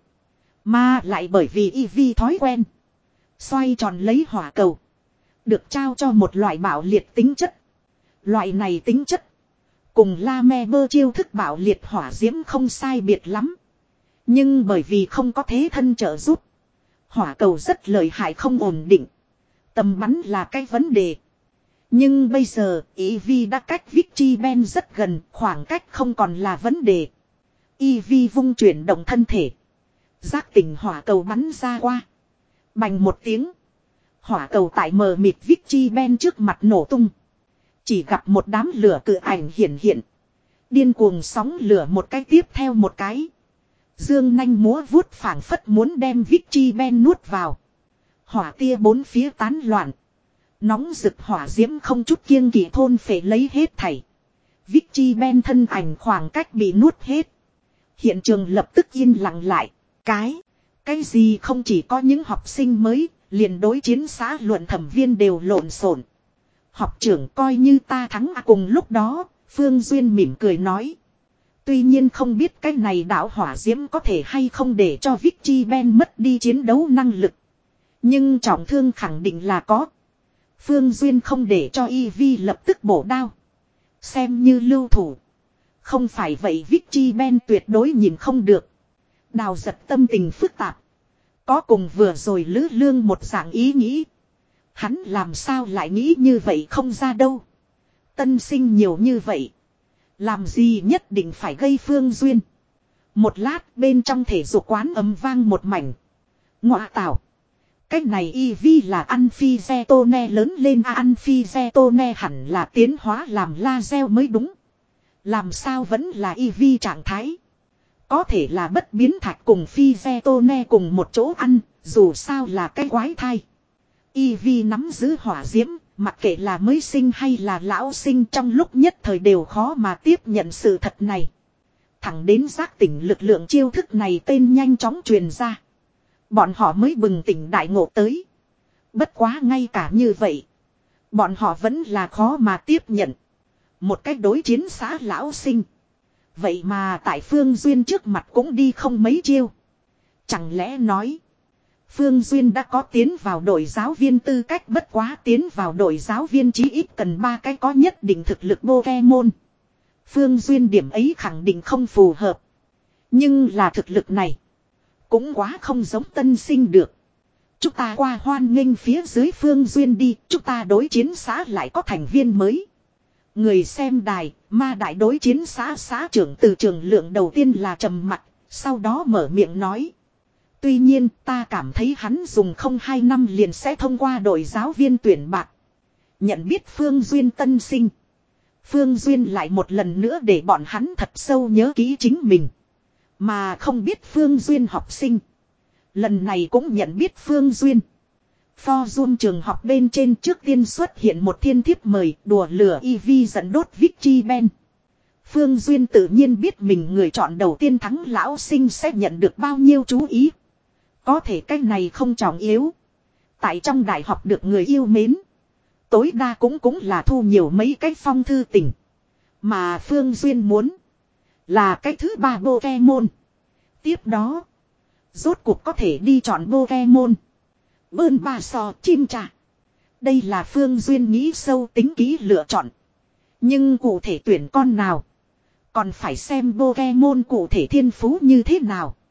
Mà lại bởi vì Ivy thói quen. Xoay tròn lấy hỏa cầu. Được trao cho một loại bạo liệt tính chất. Loại này tính chất. Cùng La Me Bơ chiêu thức bạo liệt hỏa diễm không sai biệt lắm. Nhưng bởi vì không có thế thân trợ giúp. Hỏa cầu rất lợi hại không ổn định. Tầm bắn là cái vấn đề. Nhưng bây giờ, Ivy đã cách Vichy Ben rất gần, khoảng cách không còn là vấn đề. Ivy vung chuyển động thân thể. Giác tỉnh hỏa cầu bắn ra qua. Bành một tiếng. Hỏa cầu tại mờ mịt Vichy Ben trước mặt nổ tung. Chỉ gặp một đám lửa cự ảnh hiện hiện. Điên cuồng sóng lửa một cái tiếp theo một cái. Dương nanh múa vuốt phảng phất muốn đem Vichy Ben nuốt vào. Hỏa tia bốn phía tán loạn. Nóng rực hỏa diễm không chút kiêng kỵ thôn phệ lấy hết thảy. Vichy Ben thân ảnh khoảng cách bị nuốt hết. Hiện trường lập tức yên lặng lại. Cái, cái gì không chỉ có những học sinh mới, liền đối chiến xã luận thẩm viên đều lộn xộn. Học trưởng coi như ta thắng à cùng lúc đó, Phương Duyên mỉm cười nói. Tuy nhiên không biết cái này đạo hỏa diễm có thể hay không để cho Vichy Ben mất đi chiến đấu năng lực. Nhưng trọng thương khẳng định là có. Phương Duyên không để cho Ivy lập tức bổ đao. Xem như lưu thủ. Không phải vậy Vichy Ben tuyệt đối nhìn không được. Đào giật tâm tình phức tạp. Có cùng vừa rồi Lữ Lương một dạng ý nghĩ. Hắn làm sao lại nghĩ như vậy không ra đâu. Tân sinh nhiều như vậy. Làm gì nhất định phải gây Phương Duyên. Một lát bên trong thể dục quán ầm vang một mảnh. Ngọa tảo. Cách này Ivy là Amphizetone lớn lên à, Amphizetone hẳn là tiến hóa làm laser mới đúng. Làm sao vẫn là Ivy trạng thái. Có thể là bất biến thạch cùng Phyzetone cùng một chỗ ăn, dù sao là cái quái thai. Ivy nắm giữ hỏa diễm, mặc kệ là mới sinh hay là lão sinh trong lúc nhất thời đều khó mà tiếp nhận sự thật này. Thẳng đến giác tỉnh lực lượng chiêu thức này tên nhanh chóng truyền ra. Bọn họ mới bừng tỉnh đại ngộ tới. Bất quá ngay cả như vậy. Bọn họ vẫn là khó mà tiếp nhận. Một cách đối chiến xã lão sinh. Vậy mà tại Phương Duyên trước mặt cũng đi không mấy chiêu. Chẳng lẽ nói. Phương Duyên đã có tiến vào đội giáo viên tư cách bất quá tiến vào đội giáo viên chí ít cần ba cái có nhất định thực lực Pokemon. Phương Duyên điểm ấy khẳng định không phù hợp. Nhưng là thực lực này. Cũng quá không giống tân sinh được. Chúng ta qua hoan nghênh phía dưới Phương Duyên đi. Chúng ta đối chiến xã lại có thành viên mới. Người xem đài, ma đại đối chiến xã xã trưởng từ trường lượng đầu tiên là trầm mặc, sau đó mở miệng nói. Tuy nhiên ta cảm thấy hắn dùng không hai năm liền sẽ thông qua đội giáo viên tuyển bạc. Nhận biết Phương Duyên tân sinh. Phương Duyên lại một lần nữa để bọn hắn thật sâu nhớ kỹ chính mình. Mà không biết Phương Duyên học sinh. Lần này cũng nhận biết Phương Duyên. Forum trường học bên trên trước tiên xuất hiện một thiên thiếp mời đùa lửa e vê dẫn đốt Vichy Ben. Phương Duyên tự nhiên biết mình người chọn đầu tiên thắng lão sinh sẽ nhận được bao nhiêu chú ý. Có thể cái này không trọng yếu. Tại trong đại học được người yêu mến. Tối đa cũng cũng là thu nhiều mấy cái phong thư tình. Mà Phương Duyên muốn. Là cái thứ ba Pokemon. Tiếp đó. Rốt cuộc có thể đi chọn Pokemon. Bơn ba sò chim trà. Đây là Phương Duyên nghĩ sâu tính kỹ lựa chọn. Nhưng cụ thể tuyển con nào. Còn phải xem Pokemon cụ thể thiên phú như thế nào.